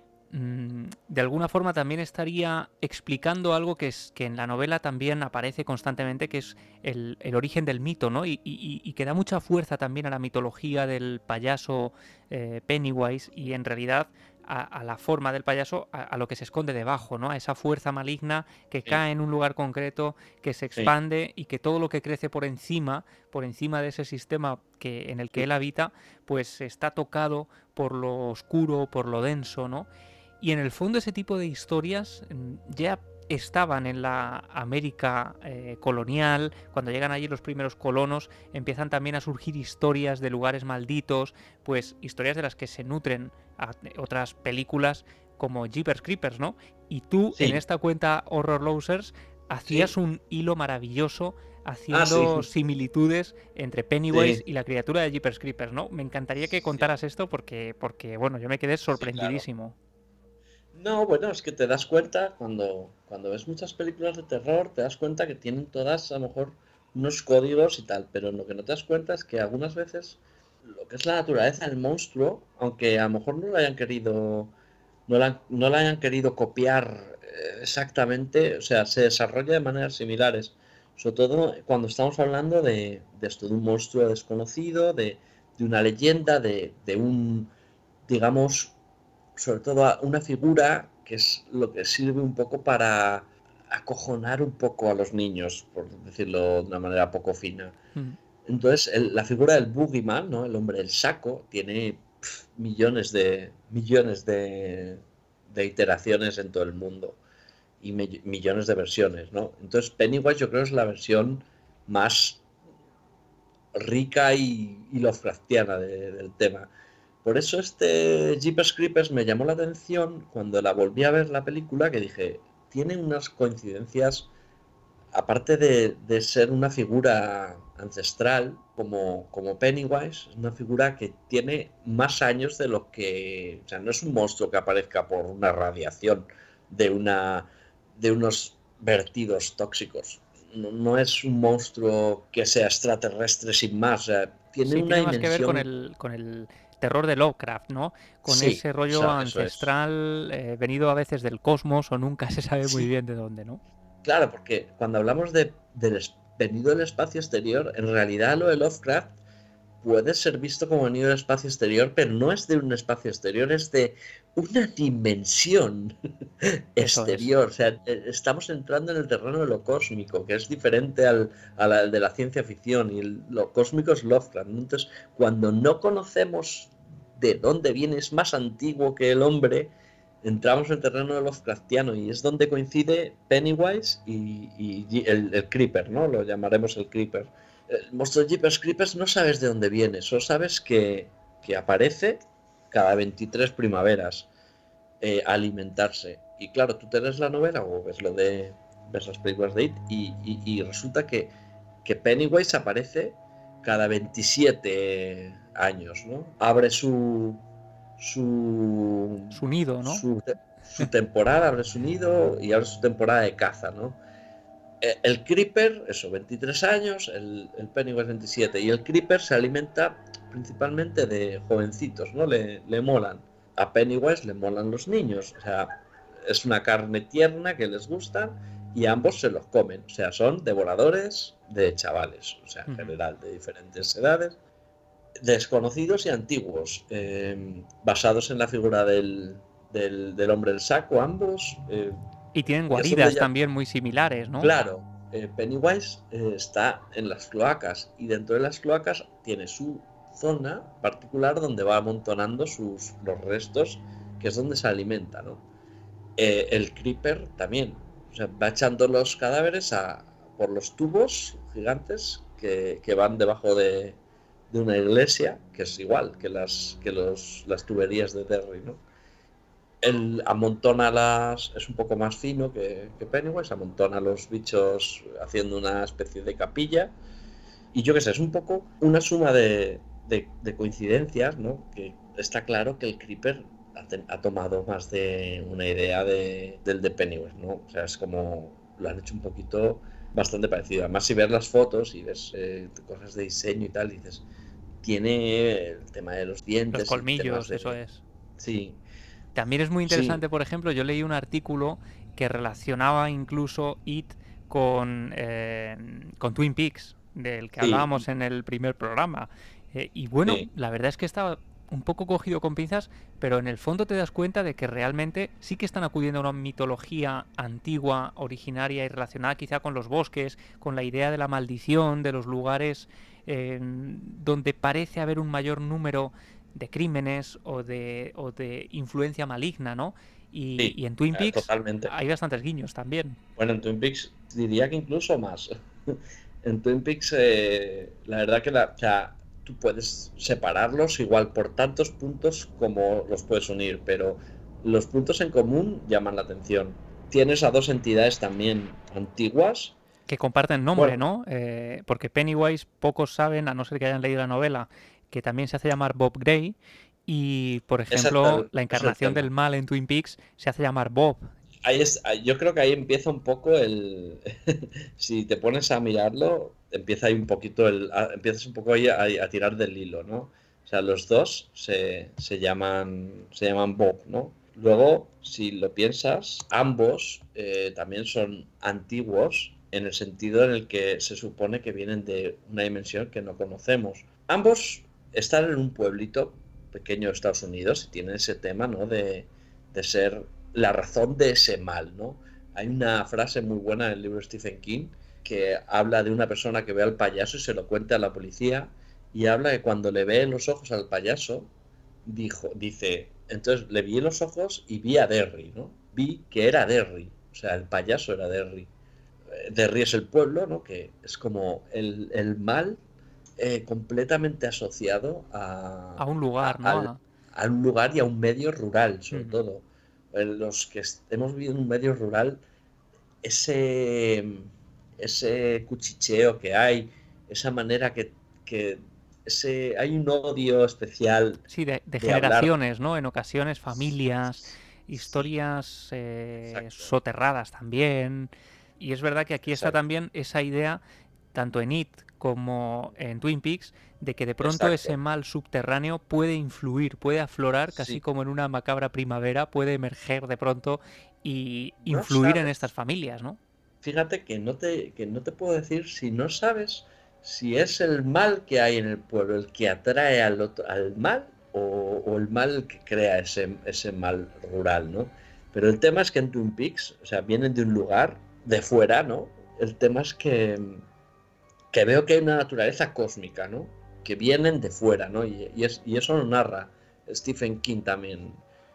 de alguna forma también estaría explicando algo que en la novela también aparece constantemente, que es el origen del mito, ¿no? Y que da mucha fuerza también a la mitología del payaso Pennywise y en realidad a la forma del payaso, a lo que se esconde debajo, ¿no? A esa fuerza maligna que cae en un lugar concreto, que se expande y que todo lo que crece por encima de ese sistema en el que él habita, pues está tocado por lo oscuro, por lo denso, ¿no? Y en el fondo ese tipo de historias ya estaban en la América colonial. Cuando llegan allí los primeros colonos, empiezan también a surgir historias de lugares malditos, pues historias de las que se nutren otras películas como Jeepers Creepers, ¿no? Y tú en esta cuenta Horror Losers hacías un hilo maravilloso haciendo similitudes entre Pennywise y la criatura de Jeepers Creepers, ¿no? Me encantaría que contaras esto porque bueno, yo me quedé sorprendidísimo. Claro. No, bueno, es que te das cuenta, cuando ves muchas películas de terror, te das cuenta que tienen todas, a lo mejor, unos códigos y tal, pero lo que no te das cuenta es que algunas veces lo que es la naturaleza del monstruo, aunque a lo mejor no lo hayan querido, no la hayan querido copiar exactamente, o sea, se desarrolla de maneras similares, sobre todo cuando estamos hablando de esto, de un monstruo desconocido, de una leyenda, de un, digamos, sobre todo una figura que es lo que sirve un poco para acojonar un poco a los niños, por decirlo de una manera poco fina. Entonces, la figura del Boogeyman, ¿no?, el hombre del saco, tiene millones de iteraciones en todo el mundo y millones de versiones, ¿no? Entonces, Pennywise yo creo es la versión más rica y Lovecraftiana del tema. Por eso Jeepers Creepers me llamó la atención cuando la volví a ver la película, que dije, tiene unas coincidencias, aparte de ser una figura ancestral como Pennywise, es una figura que tiene más años de lo que... O sea, no es un monstruo que aparezca por una radiación de unos vertidos tóxicos. No es un monstruo que sea extraterrestre sin más. O sea, tiene una más dimensión... que ver con el terror de Lovecraft, ¿no? Con ese rollo ancestral venido a veces del cosmos o nunca se sabe muy bien de dónde, ¿no? Claro, porque cuando hablamos del venido del espacio exterior, en realidad lo de Lovecraft puede ser visto como venido del espacio exterior, pero no es de un espacio exterior, es de una dimensión exterior. O sea, estamos entrando en el terreno de lo cósmico, que es diferente al de la ciencia ficción, y lo cósmico es Lovecraft. Entonces, cuando no conocemos de dónde viene, es más antiguo que el hombre, entramos en el terreno de Lovecraftiano, y es donde coincide Pennywise y el Creeper, ¿no? Lo llamaremos el Creeper. El monstruo de Jeepers Creepers no sabes de dónde viene, solo sabes que aparece cada 23 primaveras a alimentarse. Y claro, tú te lees la novela o ves las películas de It y resulta que Pennywise aparece cada 27 años, ¿no? Abre su nido, ¿no? Su temporada, abre su nido y abre su temporada de caza, ¿no? El Creeper, eso, 23 años, el Pennywise 27, y el Creeper se alimenta principalmente de jovencitos, ¿no? Le molan. A Pennywise le molan los niños, o sea, es una carne tierna que les gusta y ambos se los comen, o sea, son devoradores de chavales, o sea, en general, de diferentes edades, desconocidos y antiguos, basados en la figura del hombre del saco, ambos. Y tienen guaridas también muy similares, ¿no? Claro, Pennywise está en las cloacas y dentro de las cloacas tiene su zona particular donde va amontonando los restos, que es donde se alimenta, ¿no? El Creeper también, O sea, va echando los cadáveres por los tubos gigantes que van debajo de una iglesia, que es igual que las tuberías de Derry, ¿no? Él amontona es un poco más fino que Pennywise, amontona los bichos haciendo una especie de capilla. Y yo qué sé, es un poco una suma de coincidencias, ¿no? Que está claro que el Creeper ha tomado más de una idea del de Pennywise, ¿no? O sea, es como lo han hecho un poquito bastante parecido. Además, si ves las fotos y ves cosas de diseño y tal, dices, tiene el tema de los dientes, los colmillos, eso es. Sí. También es muy interesante, sí. Por ejemplo, yo leí un artículo que relacionaba incluso It con Twin Peaks, del que hablábamos en el primer programa. Y bueno, la verdad es que estaba un poco cogido con pinzas, pero en el fondo te das cuenta de que realmente sí que están acudiendo a una mitología antigua, originaria y relacionada quizá con los bosques, con la idea de la maldición, de los lugares donde parece haber un mayor número de crímenes o de influencia maligna, ¿no? Y en Twin Peaks totalmente. Hay bastantes guiños también. Bueno, en Twin Peaks diría que incluso más. En Twin Peaks la verdad que tú puedes separarlos igual por tantos puntos como los puedes unir, pero los puntos en común llaman la atención. Tienes a dos entidades también antiguas que comparten nombre, ¿no? Porque Pennywise pocos saben, a no ser que hayan leído la novela, que también se hace llamar Bob Gray, y por ejemplo la encarnación del mal en Twin Peaks se hace llamar Bob. Yo creo que ahí empieza un poco si te pones a mirarlo, empieza ahí un poquito empiezas un poco ahí a tirar del hilo, ¿no? O sea, los dos se llaman Bob, ¿no? Luego, si lo piensas, ambos también son antiguos en el sentido en el que se supone que vienen de una dimensión que no conocemos. Ambos están en un pueblito pequeño de Estados Unidos y tienen ese tema, ¿no? De ser la razón de ese mal, ¿no? Hay una frase muy buena en el libro de Stephen King que habla de una persona que ve al payaso y se lo cuenta a la policía, y habla que cuando le ve en los ojos al payaso, dice, entonces le vi en los ojos y vi a Derry, ¿no? Vi que era Derry, o sea, el payaso era Derry. Derry es el pueblo, ¿no? Que es como el mal completamente asociado a un lugar, ¿no? A un lugar y a un medio rural, sobre todo. Los que hemos vivido en un medio rural, ese cuchicheo que hay, esa manera que hay un odio especial. Sí, de generaciones, ¿no? En ocasiones familias, historias soterradas también. Y es verdad que aquí está también esa idea, tanto en It como en Twin Peaks, de que de pronto ese mal subterráneo puede influir, puede aflorar, casi como en una macabra primavera, puede emerger de pronto y influir en estas familias, ¿no? Fíjate que no te puedo decir si no sabes si es el mal que hay en el pueblo el que atrae al mal o el mal que crea ese mal rural, ¿no? Pero el tema es que en Twin Peaks, o sea, vienen de un lugar de fuera, ¿no? El tema es que veo que hay una naturaleza cósmica, ¿no? Que vienen de fuera, ¿no? Y eso lo narra Stephen King también.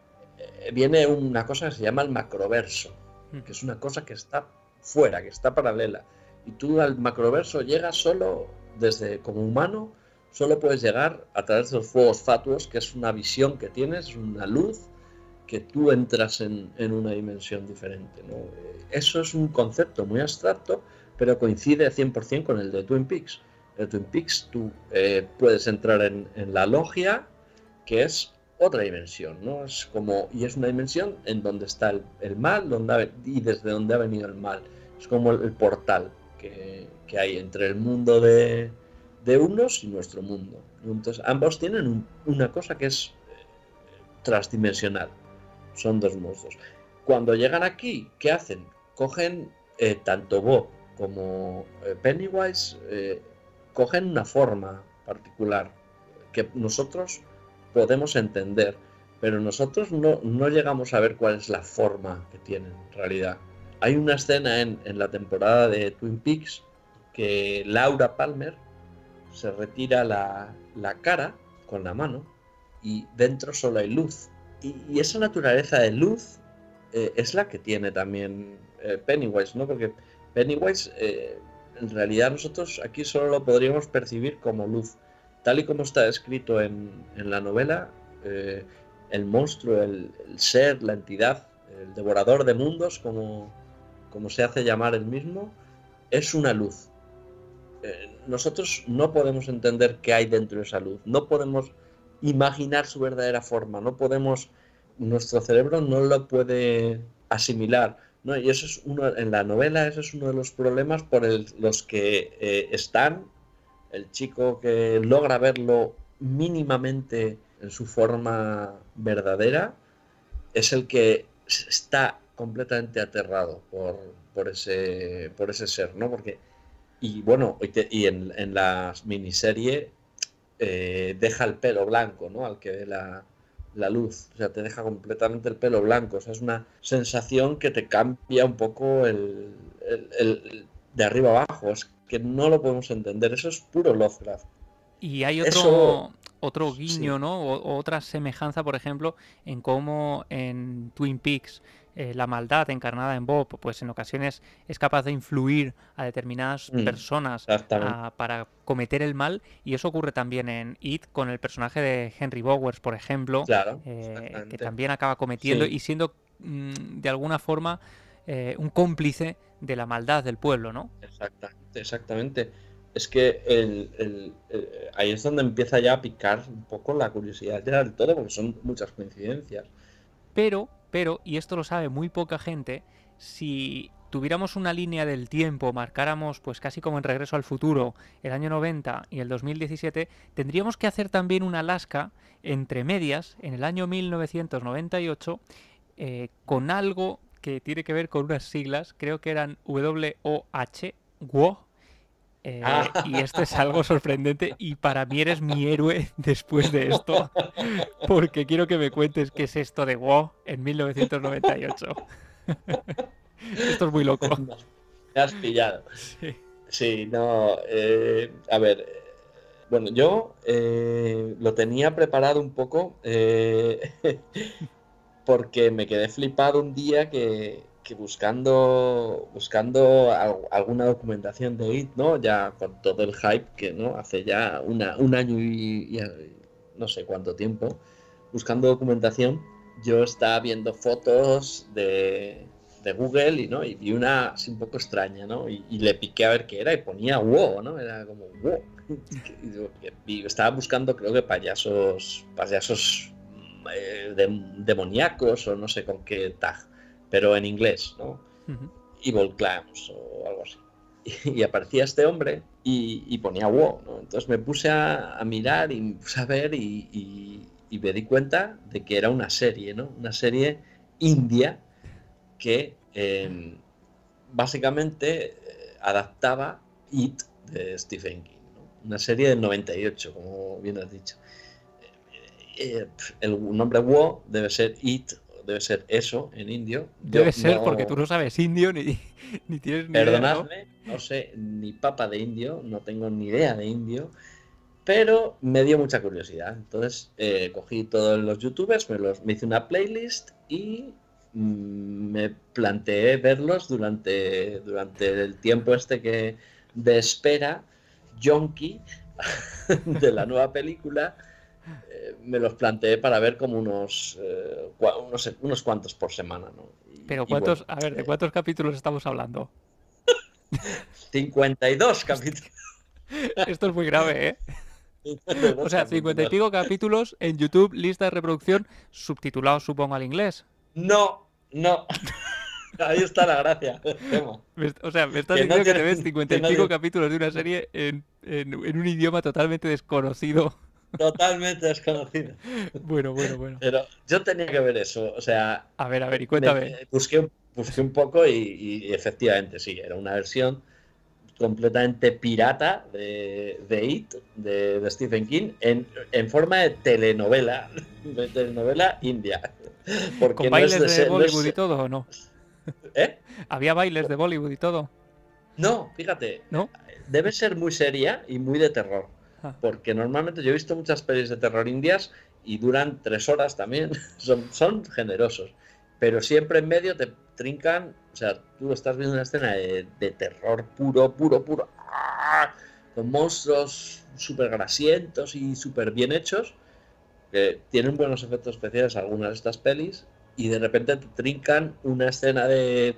Viene una cosa que se llama el macroverso, que es una cosa que está fuera, que está paralela. Y tú al macroverso llegas solo, como humano, solo puedes llegar a través de los fuegos fatuos, que es una visión que tienes, una luz, que tú entras en una dimensión diferente, ¿no? Eso es un concepto muy abstracto, pero coincide 100% con el de Twin Peaks. En Twin Peaks tú puedes entrar en la logia, que es otra dimensión, ¿no? Es una dimensión en donde está el mal y desde donde ha venido el mal. Es como el portal que hay entre el mundo de unos y nuestro mundo. Entonces ambos tienen una cosa que es transdimensional. Son dos monstruos. Cuando llegan aquí, ¿qué hacen? Cogen tanto Bob como Pennywise, cogen una forma particular que nosotros podemos entender, pero nosotros no llegamos a ver cuál es la forma que tienen en realidad. Hay una escena en la temporada de Twin Peaks que Laura Palmer se retira la cara con la mano y dentro solo hay luz. Y esa naturaleza de luz es la que tiene también Pennywise, ¿no? Porque Pennywise, en realidad nosotros aquí solo lo podríamos percibir como luz. Tal y como está escrito en la novela, el monstruo, el ser, la entidad, el devorador de mundos, como se hace llamar él mismo, es una luz. Nosotros no podemos entender qué hay dentro de esa luz, no podemos imaginar su verdadera forma, nuestro cerebro no lo puede asimilar, ¿no? Y eso es en la novela, eso es uno de los problemas por los que Stan, el chico que logra verlo mínimamente en su forma verdadera, es el que está completamente aterrado por ese ser, ¿no? Porque y en la miniserie deja el pelo blanco, ¿no? Al que ve la luz, o sea, te deja completamente el pelo blanco, o sea, es una sensación que te cambia un poco el de arriba abajo, es que no lo podemos entender, eso es puro Lovecraft. Y hay otro guiño, sí, ¿no? O otra semejanza, por ejemplo, en cómo en Twin Peaks la maldad encarnada en Bob, pues en ocasiones es capaz de influir a determinadas personas para cometer el mal, y eso ocurre también en It con el personaje de Henry Bowers, por ejemplo, claro, que también acaba cometiendo y siendo de alguna forma un cómplice de la maldad del pueblo, ¿no? Exactamente. Es que ahí es donde empieza ya a picar un poco la curiosidad ya del todo, porque son muchas coincidencias. Pero, y esto lo sabe muy poca gente, si tuviéramos una línea del tiempo, marcáramos pues casi como en Regreso al Futuro, el año 90 y el 2017, tendríamos que hacer también una lasca entre medias en el año 1998 con algo que tiene que ver con unas siglas, creo que eran WOH, WO. Y esto es algo sorprendente y para mí eres mi héroe después de esto, porque quiero que me cuentes qué es esto de WoW en 1998. Esto es muy loco. Me has pillado. Sí, no, a ver, bueno, yo lo tenía preparado un poco porque me quedé flipado un día que buscando alguna documentación de IT, ¿no? Ya con todo el hype que, ¿no? Hace ya un año y no sé cuánto tiempo, buscando documentación, yo estaba viendo fotos de Google y vi una así un poco extraña, ¿no? Y le piqué a ver qué era y ponía WoW, ¿no? Era como WoW. Y estaba buscando, creo que payasos demoníacos o no sé con qué tag, pero en inglés, ¿no? Evil Clams o algo así. Y aparecía este hombre y ponía WoW, ¿no? Entonces me puse a mirar y me puse a ver y me di cuenta de que era una serie, ¿no? Una serie india que básicamente adaptaba It de Stephen King, ¿no? Una serie del 98, como bien has dicho. El nombre WoW debe ser It, debe ser eso en indio. Debe ser no... porque tú no sabes indio ni tienes ni Perdonadme, idea, ¿no? No sé ni papa de indio, no tengo ni idea de indio, pero me dio mucha curiosidad. Entonces cogí todos los youtubers, me hice una playlist y me planteé verlos durante el tiempo de espera yonki de la nueva película. Me los planteé para ver como unos cuantos por semana, ¿no? Pero ¿cuántos? Bueno, a ver, ¿de cuántos capítulos estamos hablando? 52 capítulos. Esto es muy grave, ¿eh? O sea, 50 y pico capítulos en YouTube, lista de reproducción, subtitulados supongo al inglés. No. Ahí está la gracia. O sea, me estás diciendo que te ves 50 y pico capítulos de una serie en un idioma totalmente desconocido. Totalmente desconocido. Bueno. Pero yo tenía que ver eso, o sea... A ver, y cuéntame. Busqué un poco y efectivamente, sí, era una versión completamente pirata de It, de Stephen King, en forma de telenovela india. Porque ¿con bailes de Bollywood y todo o no? ¿Había bailes de Bollywood y todo? No, fíjate, ¿no? Debe ser muy seria y muy de terror. Porque normalmente yo he visto muchas pelis de terror indias y duran 3 horas también, son generosos, pero siempre en medio te trincan O sea, tú estás viendo una escena de terror puro, ¡ah!, con monstruos súper grasientos y súper bien hechos, que tienen buenos efectos especiales algunas de estas pelis, y de repente te trincan una escena de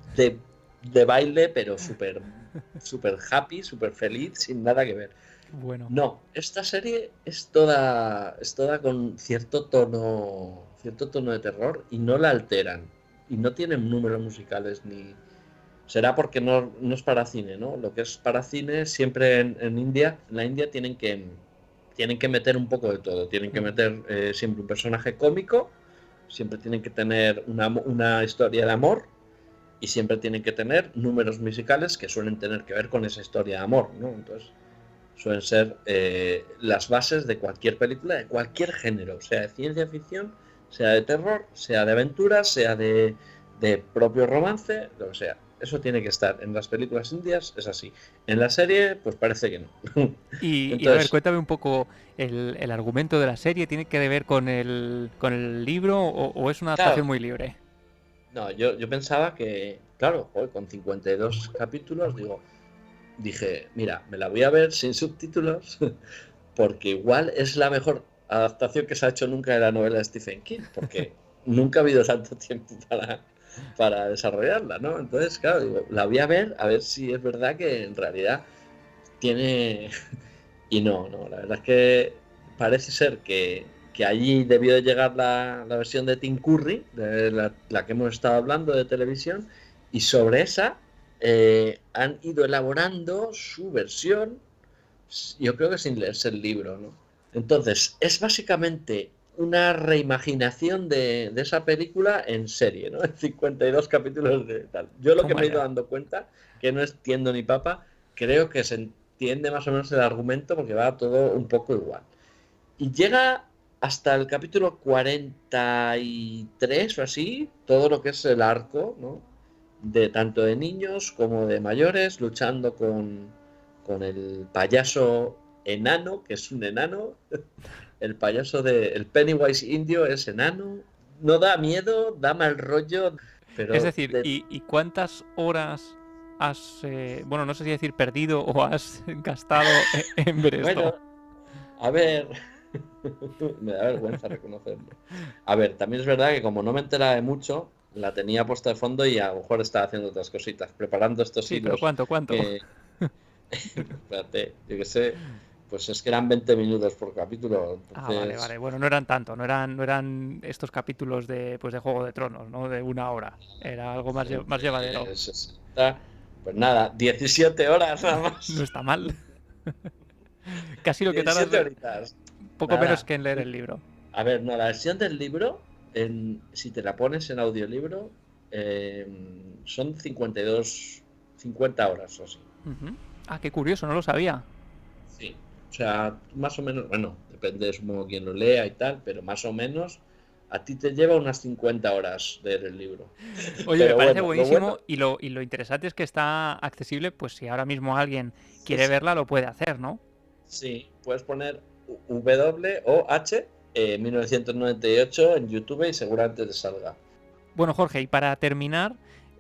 baile, pero súper happy, súper feliz, sin nada que ver. Bueno. No, esta serie es toda con cierto tono de terror, y no la alteran, y no tienen números musicales ni... Será porque no es para cine, ¿no? Lo que es para cine siempre en la India tienen que meter un poco de todo. Tienen que meter siempre un personaje cómico, siempre tienen que tener una historia de amor, y siempre tienen que tener números musicales que suelen tener que ver con esa historia de amor, ¿no? Entonces suelen ser las bases de cualquier película, de cualquier género, sea de ciencia ficción, sea de terror, sea de aventura, sea de propio romance, lo que sea. Eso tiene que estar. En las películas indias es así. En la serie, pues parece que no. Y a ver, cuéntame un poco el argumento de la serie. ¿Tiene que ver con el libro o es una adaptación muy libre? No, yo pensaba que, claro, con 52 capítulos, dije, mira, me la voy a ver sin subtítulos, porque igual es la mejor adaptación que se ha hecho nunca de la novela de Stephen King, porque nunca ha habido tanto tiempo para desarrollarla, ¿no? Entonces, claro, la voy a ver si es verdad que en realidad tiene... Y no, la verdad es que parece ser que allí debió de llegar la versión de Tim Curry, de la que hemos estado hablando, de televisión, y sobre esa han ido elaborando su versión, yo creo que sin leerse el libro, ¿no? Entonces, es básicamente una reimaginación de esa película en serie, ¿no? En 52 capítulos de tal. Yo lo que me he ido dando cuenta, que no entiendo ni papa, creo que se entiende más o menos el argumento, porque va todo un poco igual. Y llega hasta el capítulo 43 o así, todo lo que es el arco, ¿no? De tanto de niños como de mayores, luchando con el payaso enano, que es un enano. El payaso el Pennywise indio es enano. No da miedo, da mal rollo. Pero es decir, ¿y cuántas horas has, bueno, no sé si decir perdido o has gastado en ver esto? Bueno, a ver... Me da vergüenza reconocerlo. A ver, también es verdad que como no me enteraba de mucho, la tenía puesta de fondo y a lo mejor estaba haciendo otras cositas, preparando estos hilos. ¿Pero cuánto? Espérate, yo qué sé. Pues es que eran 20 minutos por capítulo. Entonces... Vale. Bueno, no eran tanto, no eran estos capítulos de Juego de Tronos, ¿no? De 1 hora. Era algo más llevadero. Pues nada, 17 horas nada más. No está mal. Casi lo que tardas. Poco menos que en leer el libro. A ver, no, la versión del libro, si te la pones en audiolibro, son 50 horas o así. Ah, qué curioso, no lo sabía. Sí, o sea, más o menos, bueno, depende, supongo, quién lo lea y tal, pero más o menos a ti te lleva unas 50 horas leer el libro. Oye, pero me parece buenísimo, y lo interesante es que está accesible, pues si ahora mismo alguien quiere verla, lo puede hacer, ¿no? Sí, puedes poner WOH 1998 en YouTube y seguramente te salga. Bueno, Jorge, y para terminar,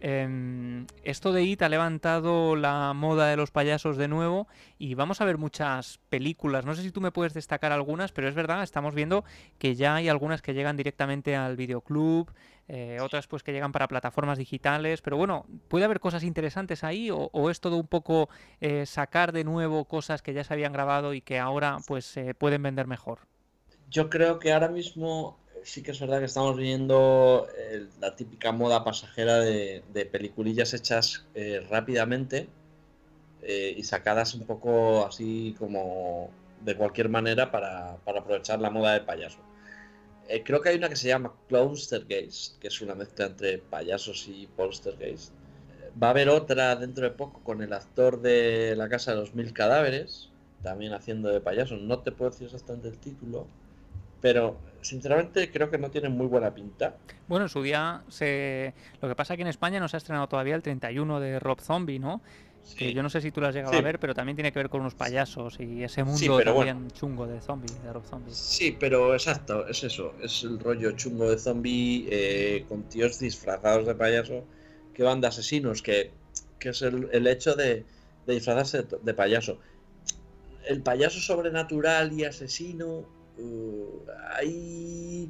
esto de IT ha levantado la moda de los payasos de nuevo y vamos a ver muchas películas. No sé si tú me puedes destacar algunas, pero es verdad, estamos viendo que ya hay algunas que llegan directamente al videoclub, otras pues que llegan para plataformas digitales, pero bueno, ¿puede haber cosas interesantes ahí o es todo un poco sacar de nuevo cosas que ya se habían grabado y que ahora pues se pueden vender mejor? Yo creo que ahora mismo sí que es verdad que estamos viendo la típica moda pasajera de peliculillas hechas rápidamente y sacadas un poco así como de cualquier manera para aprovechar la moda de payaso. Creo que hay una que se llama Clownstergeist, que es una mezcla entre payasos y poltergeist. Va a haber otra dentro de poco con el actor de La Casa de los Mil Cadáveres, también haciendo de payaso. No te puedo decir exactamente el título, pero sinceramente creo que no tiene muy buena pinta. Bueno, en su día lo que pasa es que en España no se ha estrenado todavía el 31 de Rob Zombie, ¿no? Sí. Que yo no sé si tú lo has llegado a ver, pero también tiene que ver con unos payasos y ese mundo también chungo de zombie, de Rob Zombie. Sí, pero exacto, es eso, es el rollo chungo de zombie con tíos disfrazados de payaso que van de asesinos, que es el hecho de disfrazarse de payaso. El payaso sobrenatural y asesino ahí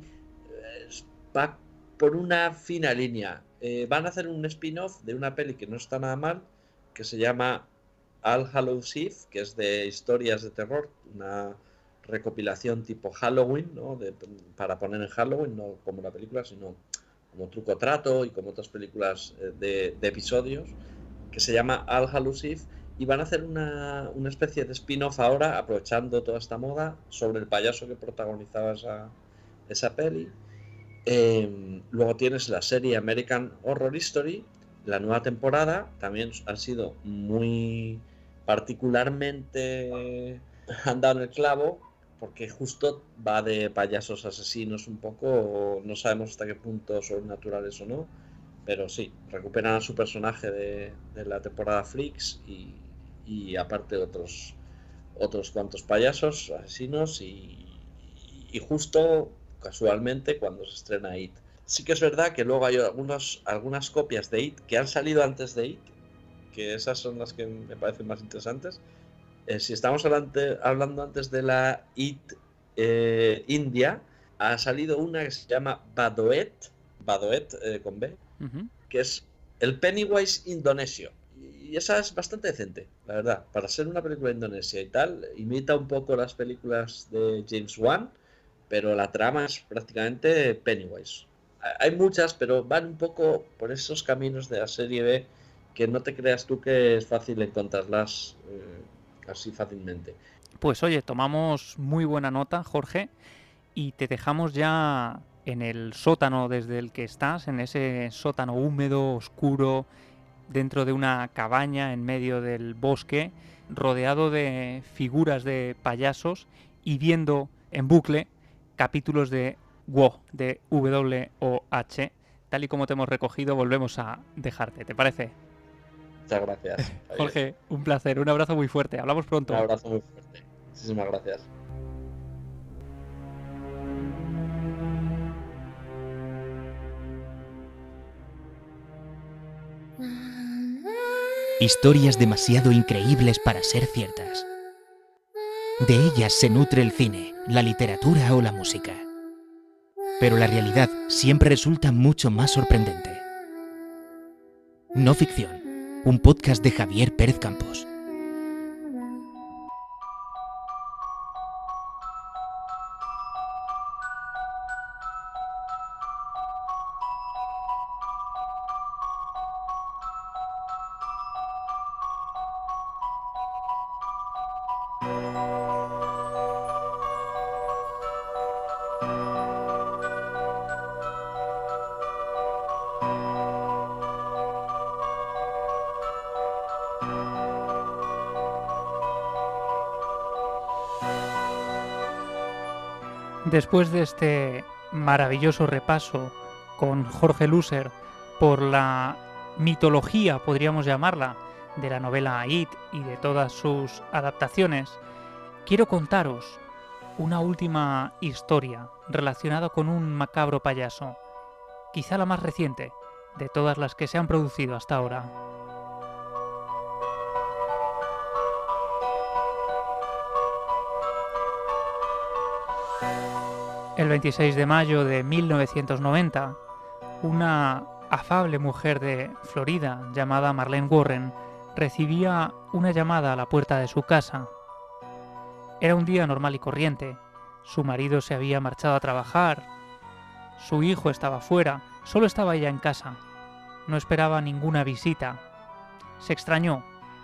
va por una fina línea. Van a hacer un spin-off de una peli que no está nada mal, que se llama All Hallows Eve, que es de historias de terror, una recopilación tipo Halloween, ¿no? Para poner en Halloween, no como la película, sino como Truco Trato y como otras películas de episodios, que se llama All Hallows Eve, y van a hacer una especie de spin-off ahora, aprovechando toda esta moda, sobre el payaso que protagonizaba esa peli. Luego tienes la serie American Horror Story, la nueva temporada, también han sido muy particularmente han dado en el clavo, porque justo va de payasos asesinos un poco, no sabemos hasta qué punto son naturales o no, pero sí, recuperan a su personaje de la temporada Freaks y aparte otros cuantos payasos asesinos y justo casualmente cuando se estrena It. Sí que es verdad que luego hay algunas copias de It que han salido antes de It, que esas son las que me parecen más interesantes. Si estamos hablando antes de la It India, ha salido una que se llama Badoet con B, que es el Pennywise indonesio. Y esa es bastante decente, la verdad. Para ser una película indonesia y tal, imita un poco las películas de James Wan, pero la trama es prácticamente Pennywise. Hay muchas, pero van un poco por esos caminos de la serie B que no te creas tú que es fácil encontrarlas así fácilmente. Pues oye, tomamos muy buena nota, Jorge, y te dejamos ya en el sótano desde el que estás, en ese sótano húmedo, oscuro, dentro de una cabaña en medio del bosque, rodeado de figuras de payasos y viendo en bucle capítulos de WOH, de WOH. Tal y como te hemos recogido, volvemos a dejarte, ¿te parece? Muchas gracias. Jorge, un placer, un abrazo muy fuerte, hablamos pronto. Un abrazo muy fuerte, muchísimas gracias. Historias demasiado increíbles para ser ciertas. De ellas se nutre el cine, la literatura o la música. Pero la realidad siempre resulta mucho más sorprendente. No ficción, un podcast de Javier Pérez Campos. Después de este maravilloso repaso con Jorge Luser por la mitología, podríamos llamarla, de la novela It y de todas sus adaptaciones, quiero contaros una última historia relacionada con un macabro payaso, quizá la más reciente de todas las que se han producido hasta ahora. El 26 de mayo de 1990, una afable mujer de Florida llamada Marlene Warren recibía una llamada a la puerta de su casa. Era un día normal y corriente. Su marido se había marchado a trabajar, su hijo estaba fuera, solo estaba ella en casa. No esperaba ninguna visita. Se extrañó.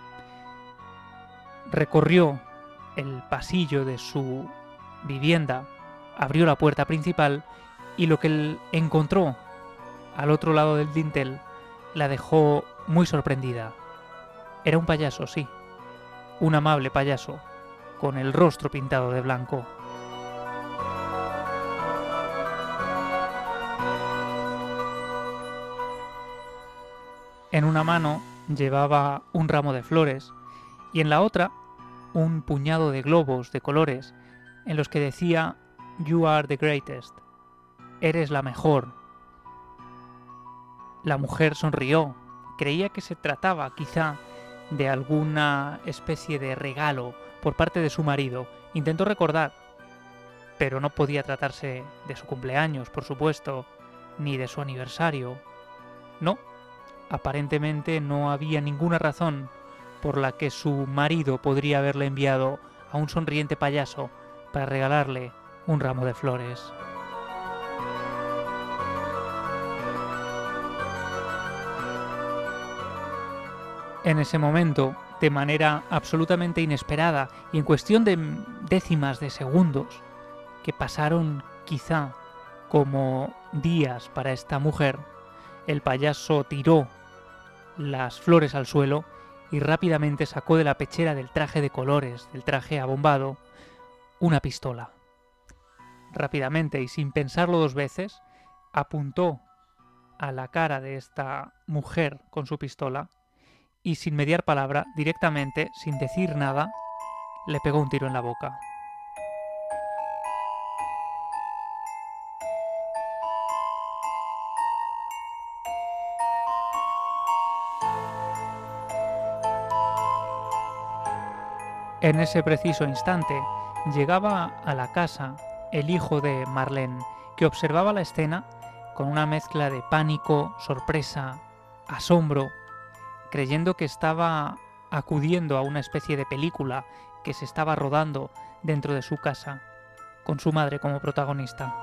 Recorrió el pasillo de su vivienda, abrió la puerta principal y lo que él encontró al otro lado del dintel la dejó muy sorprendida. Era un payaso, sí, un amable payaso, con el rostro pintado de blanco. En una mano llevaba un ramo de flores y en la otra un puñado de globos de colores en los que decía "You are the greatest", eres la mejor. La mujer sonrió creía que se trataba quizá de alguna especie de regalo por parte de su marido. Intentó recordar, pero no podía tratarse de su cumpleaños, por supuesto, ni de su aniversario. No, aparentemente no había ninguna razón por la que su marido podría haberle enviado a un sonriente payaso para regalarle un ramo de flores. En ese momento, de manera absolutamente inesperada y en cuestión de décimas de segundos, que pasaron quizá como días para esta mujer, el payaso tiró las flores al suelo y rápidamente sacó de la pechera del traje de colores, del traje abombado, una pistola. Rápidamente y sin pensarlo dos veces, apuntó a la cara de esta mujer con su pistola y sin mediar palabra, directamente, sin decir nada, le pegó un tiro en la boca. En ese preciso instante, llegaba a la casa el hijo de Marlene, que observaba la escena con una mezcla de pánico, sorpresa, asombro, creyendo que estaba acudiendo a una especie de película que se estaba rodando dentro de su casa, con su madre como protagonista.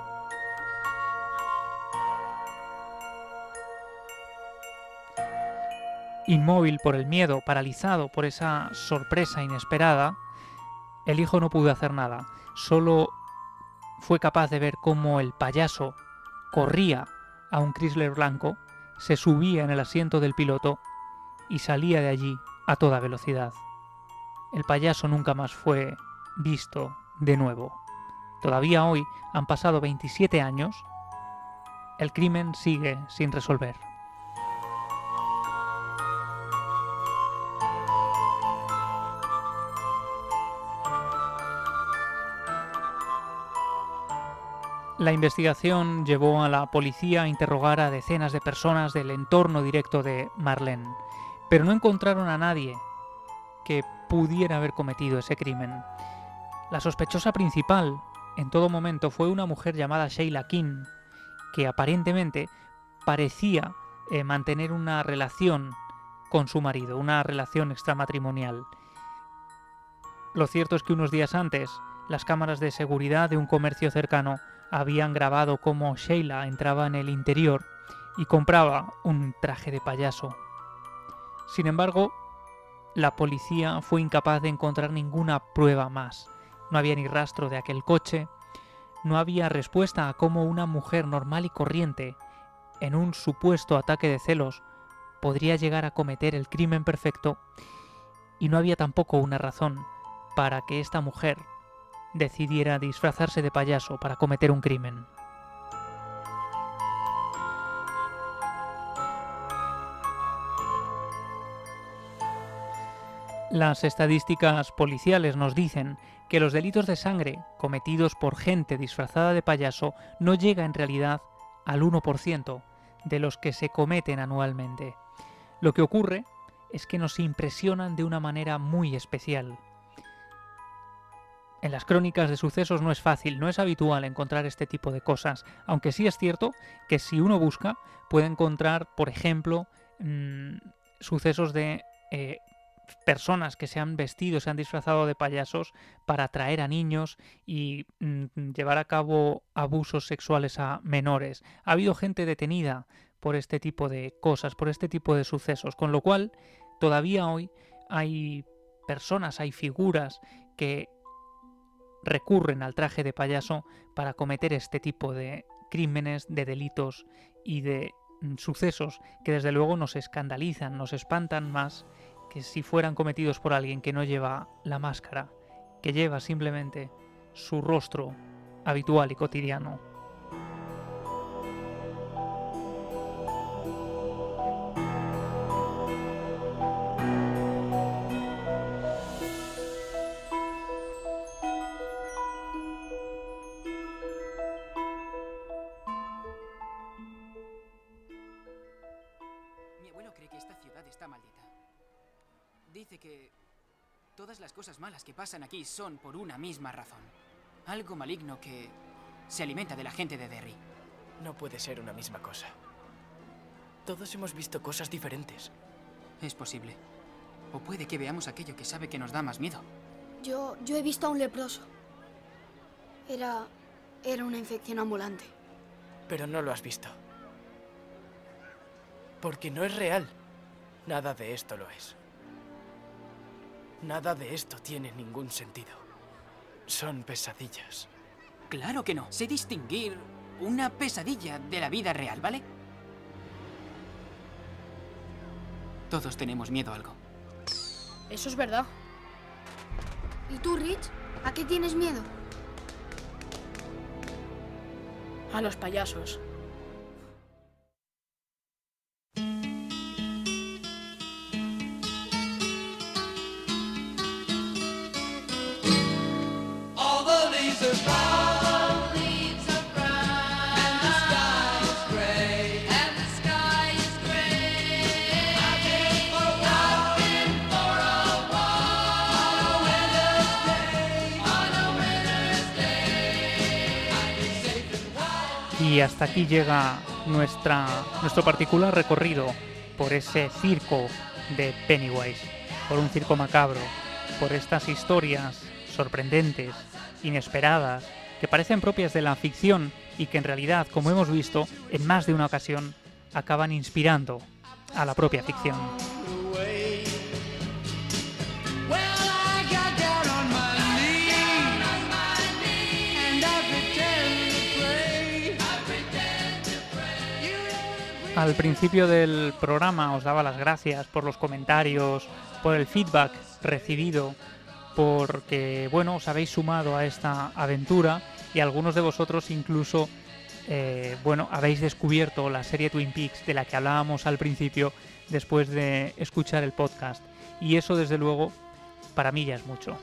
Inmóvil por el miedo, paralizado por esa sorpresa inesperada, el hijo no pudo hacer nada, solo fue capaz de ver cómo el payaso corría a un Chrysler blanco, se subía en el asiento del piloto y salía de allí a toda velocidad. El payaso nunca más fue visto de nuevo. Todavía hoy, han pasado 27 años, el crimen sigue sin resolver. La investigación llevó a la policía a interrogar a decenas de personas del entorno directo de Marlene, pero no encontraron a nadie que pudiera haber cometido ese crimen. La sospechosa principal, en todo momento, fue una mujer llamada Sheila King, que aparentemente parecía mantener una relación con su marido, una relación extramatrimonial. Lo cierto es que unos días antes, las cámaras de seguridad de un comercio cercano habían grabado cómo Sheila entraba en el interior y compraba un traje de payaso. Sin embargo, la policía fue incapaz de encontrar ninguna prueba más. No había ni rastro de aquel coche, no había respuesta a cómo una mujer normal y corriente, en un supuesto ataque de celos, podría llegar a cometer el crimen perfecto, y no había tampoco una razón para que esta mujer decidiera disfrazarse de payaso para cometer un crimen. Las estadísticas policiales nos dicen que los delitos de sangre cometidos por gente disfrazada de payaso no llega en realidad al 1% de los que se cometen anualmente. Lo que ocurre es que nos impresionan de una manera muy especial. En las crónicas de sucesos no es fácil, no es habitual encontrar este tipo de cosas, aunque sí es cierto que si uno busca puede encontrar, por ejemplo, sucesos de personas que se han vestido, se han disfrazado de payasos para atraer a niños y llevar a cabo abusos sexuales a menores. Ha habido gente detenida por este tipo de cosas, por este tipo de sucesos, con lo cual todavía hoy hay personas, hay figuras que recurren al traje de payaso para cometer este tipo de crímenes, de delitos y de sucesos que desde luego nos escandalizan, nos espantan más que si fueran cometidos por alguien que no lleva la máscara, que lleva simplemente su rostro habitual y cotidiano. Mi abuelo cree que esta ciudad Dice que todas las cosas malas que pasan aquí son por una misma razón. Algo maligno que se alimenta de la gente de Derry. No puede ser una misma cosa. Todos hemos visto cosas diferentes. Es posible. O puede que veamos aquello que sabe que nos da más miedo. Yo he visto a un leproso. Era una infección ambulante. Pero no lo has visto. Porque no es real. Nada de esto lo es. Nada de esto tiene ningún sentido. Son pesadillas. Claro que no. Sé distinguir una pesadilla de la vida real, ¿vale? Todos tenemos miedo a algo. Eso es verdad. ¿Y tú, Rich? ¿A qué tienes miedo? A los payasos. Y hasta aquí llega nuestro particular recorrido por ese circo de Pennywise, por un circo macabro, por estas historias sorprendentes, inesperadas, que parecen propias de la ficción y que en realidad, como hemos visto, en más de una ocasión, acaban inspirando a la propia ficción. Al principio del programa os daba las gracias por los comentarios, por el feedback recibido, porque bueno, os habéis sumado a esta aventura y algunos de vosotros incluso habéis descubierto la serie Twin Peaks de la que hablábamos al principio después de escuchar el podcast. Y eso, desde luego, para mí ya es mucho.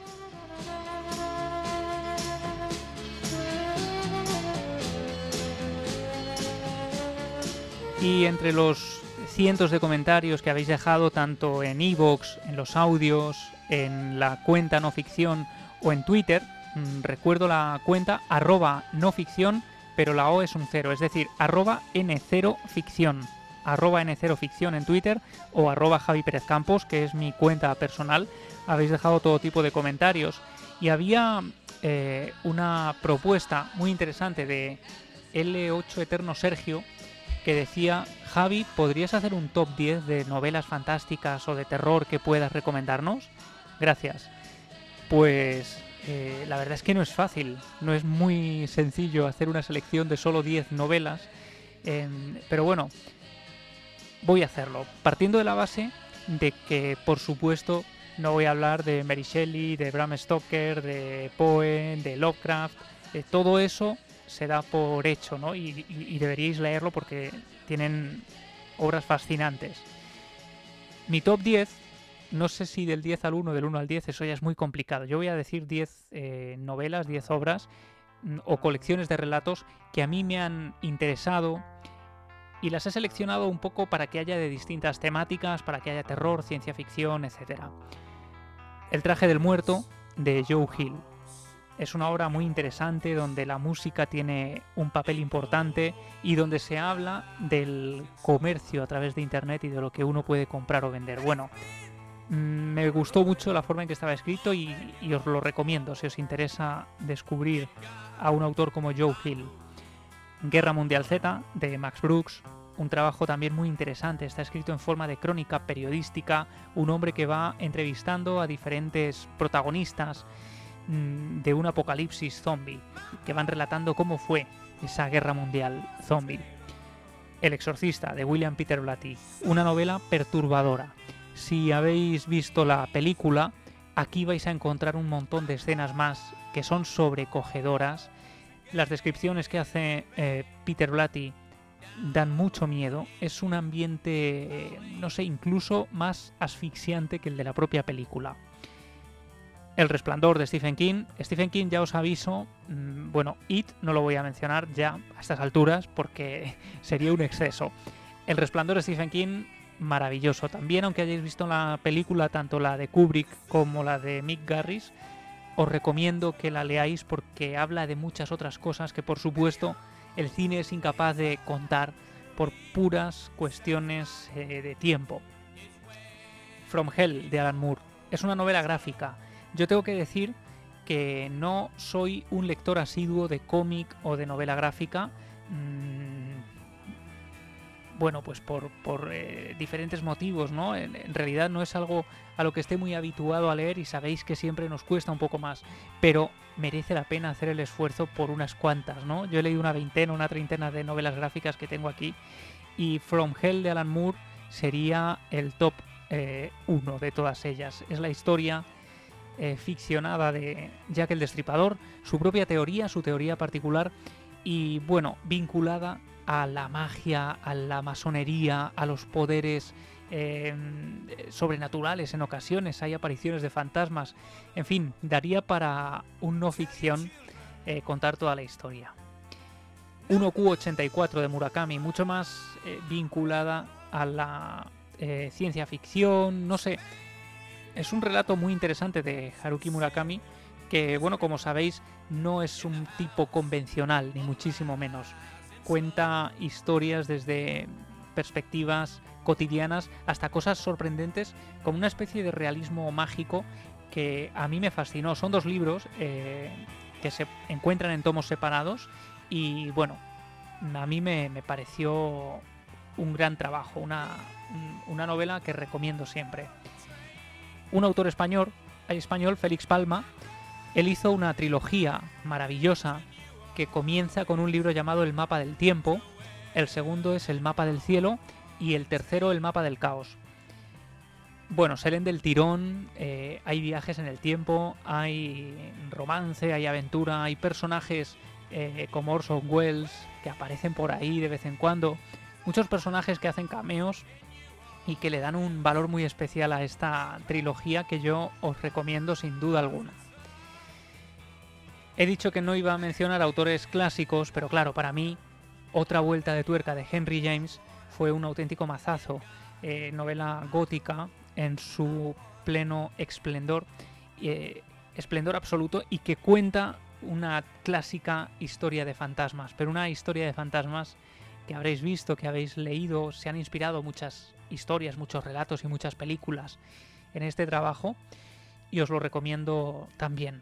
Y entre los cientos de comentarios que habéis dejado tanto en iVoox, en los audios, en la cuenta No Ficción o en Twitter, recuerdo la cuenta @noficción, pero la O es un 0, es decir, @N0Ficción, @N0Ficción en Twitter o @Javi Pérez Campos, que es mi cuenta personal. Habéis dejado todo tipo de comentarios y había una propuesta muy interesante de L8 Eterno Sergio, que decía: Javi, ¿podrías hacer un top 10 de novelas fantásticas o de terror que puedas recomendarnos? Gracias. Pues la verdad es que no es fácil, no es muy sencillo hacer una selección de solo 10 novelas, pero bueno, voy a hacerlo, partiendo de la base de que, por supuesto, no voy a hablar de Mary Shelley, de Bram Stoker, de Poe, de Lovecraft, todo eso se da por hecho, ¿no? Y deberíais leerlo porque tienen obras fascinantes. Mi top 10, no sé si del 10 al 1, del 1 al 10, eso ya es muy complicado. Yo voy a decir 10 novelas, 10 obras o colecciones de relatos que a mí me han interesado y las he seleccionado un poco para que haya de distintas temáticas, para que haya terror, ciencia ficción, etc. El traje del muerto, de Joe Hill. Es una obra muy interesante donde la música tiene un papel importante y donde se habla del comercio a través de internet y de lo que uno puede comprar o vender. Bueno, me gustó mucho la forma en que estaba escrito y os lo recomiendo si os interesa descubrir a un autor como Joe Hill. Guerra Mundial Z, de Max Brooks, un trabajo también muy interesante. Está escrito en forma de crónica periodística, un hombre que va entrevistando a diferentes protagonistas de un apocalipsis zombie, que van relatando cómo fue esa guerra mundial zombie. El exorcista, de William Peter Blatty, una novela perturbadora. Si habéis visto la película, aquí vais a encontrar un montón de escenas más que son sobrecogedoras. Las descripciones que hace Peter Blatty dan mucho miedo. Es un ambiente, no sé, incluso más asfixiante que el de la propia película. El Resplandor, de Stephen King. Stephen King, ya os aviso, It no lo voy a mencionar ya a estas alturas porque sería un exceso. El Resplandor de Stephen King maravilloso. También, aunque hayáis visto la película, tanto la de Kubrick como la de Mick Garris, os recomiendo que la leáis porque habla de muchas otras cosas que, por supuesto, el cine es incapaz de contar por puras cuestiones de tiempo. From Hell, de Alan Moore, es una novela gráfica. Yo tengo que decir que no soy un lector asiduo de cómic o de novela gráfica. Bueno, pues por diferentes motivos, ¿no? En realidad no es algo a lo que esté muy habituado a leer y sabéis que siempre nos cuesta un poco más, pero merece la pena hacer el esfuerzo por unas cuantas, ¿no? Yo he leído una veintena, una treintena de novelas gráficas que tengo aquí y From Hell de Alan Moore sería el top 1 de todas ellas. Es la historia ficcionada de Jack el Destripador, su propia teoría, su teoría particular y, bueno, vinculada a la magia, a la masonería, a los poderes sobrenaturales en ocasiones, hay apariciones de fantasmas, en fin, daría para un no ficción contar toda la historia. 1Q84 de Murakami, mucho más vinculada a la ciencia ficción, no sé, es un relato muy interesante de Haruki Murakami que, bueno, como sabéis, no es un tipo convencional, ni muchísimo menos. Cuenta historias desde perspectivas cotidianas hasta cosas sorprendentes con una especie de realismo mágico que a mí me fascinó. Son 2 libros que se encuentran en tomos separados y, bueno, a mí me pareció un gran trabajo, una novela que recomiendo siempre. Un autor español, Félix Palma, él hizo una trilogía maravillosa que comienza con un libro llamado El mapa del tiempo, el segundo es El mapa del cielo y el tercero El mapa del caos. Bueno, se leen del tirón, hay viajes en el tiempo, hay romance, hay aventura, hay personajes como Orson Welles que aparecen por ahí de vez en cuando, muchos personajes que hacen cameos y que le dan un valor muy especial a esta trilogía que yo os recomiendo sin duda alguna. He dicho que no iba a mencionar autores clásicos, pero claro, para mí, Otra vuelta de tuerca de Henry James fue un auténtico mazazo. Novela gótica en su pleno esplendor, esplendor absoluto, y que cuenta una clásica historia de fantasmas, pero una historia de fantasmas que habréis visto, que habéis leído, se han inspirado muchas historias, muchos relatos y muchas películas en este trabajo, y os lo recomiendo también.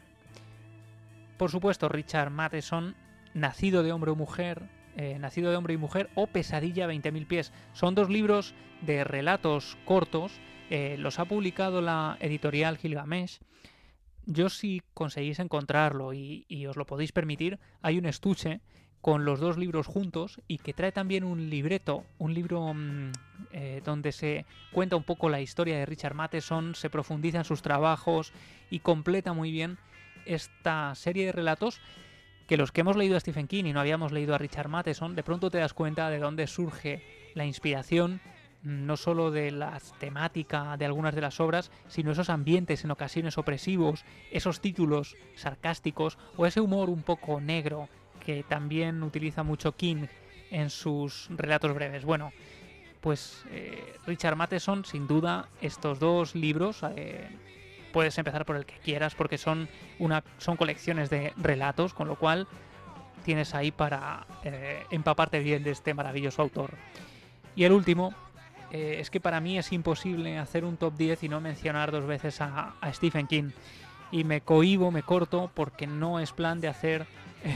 Por supuesto, Richard Matheson, Nacido de hombre o mujer, Nacido de hombre y mujer o Pesadilla a 20.000 pies. Son 2 libros de relatos cortos, los ha publicado la editorial Gilgamesh. Yo, si conseguís encontrarlo y os lo podéis permitir, hay un estuche con los 2 libros juntos y que trae también un libreto, un libro donde se cuenta un poco la historia de Richard Matheson, se profundiza en sus trabajos y completa muy bien esta serie de relatos que los que hemos leído a Stephen King y no habíamos leído a Richard Matheson, de pronto te das cuenta de dónde surge la inspiración, no solo de la temática de algunas de las obras, sino esos ambientes en ocasiones opresivos, esos títulos sarcásticos o ese humor un poco negro que también utiliza mucho King en sus relatos breves. Bueno, pues Richard Matheson, sin duda, estos 2 libros, puedes empezar por el que quieras porque son colecciones de relatos, con lo cual tienes ahí para empaparte bien de este maravilloso autor. Y el último, es que para mí es imposible hacer un top 10 y no mencionar 2 veces a Stephen King. Y me cohíbo, me corto, porque no es plan de hacer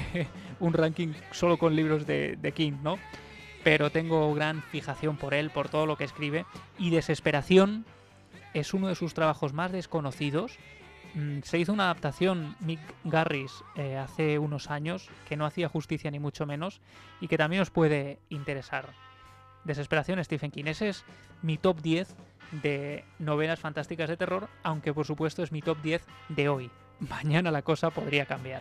un ranking solo con libros de King, ¿no? Pero tengo gran fijación por él, por todo lo que escribe. Y Desesperación es uno de sus trabajos más desconocidos. Se hizo una adaptación, Mick Garris, hace unos años, que no hacía justicia ni mucho menos, y que también os puede interesar. Desesperación, Stephen King. Ese es mi top 10 de novelas fantásticas de terror, aunque por supuesto es mi top 10 de hoy. Mañana la cosa podría cambiar.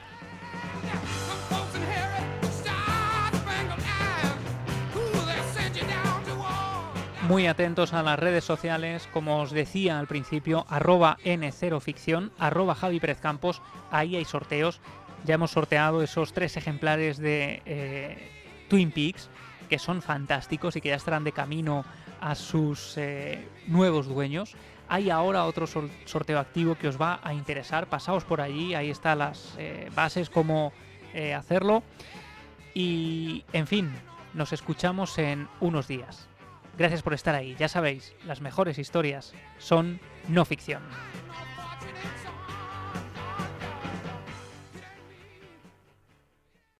Muy atentos a las redes sociales, como os decía al principio, @N0Ficción, @Javi Pérez Campos, ahí hay sorteos. Ya hemos sorteado esos 3 ejemplares de Twin Peaks, que son fantásticos y que ya estarán de camino a sus nuevos dueños. Hay ahora otro sorteo activo que os va a interesar. Pasaos por allí, ahí están las bases, cómo hacerlo. Y, en fin, nos escuchamos en unos días. Gracias por estar ahí. Ya sabéis, las mejores historias son no ficción.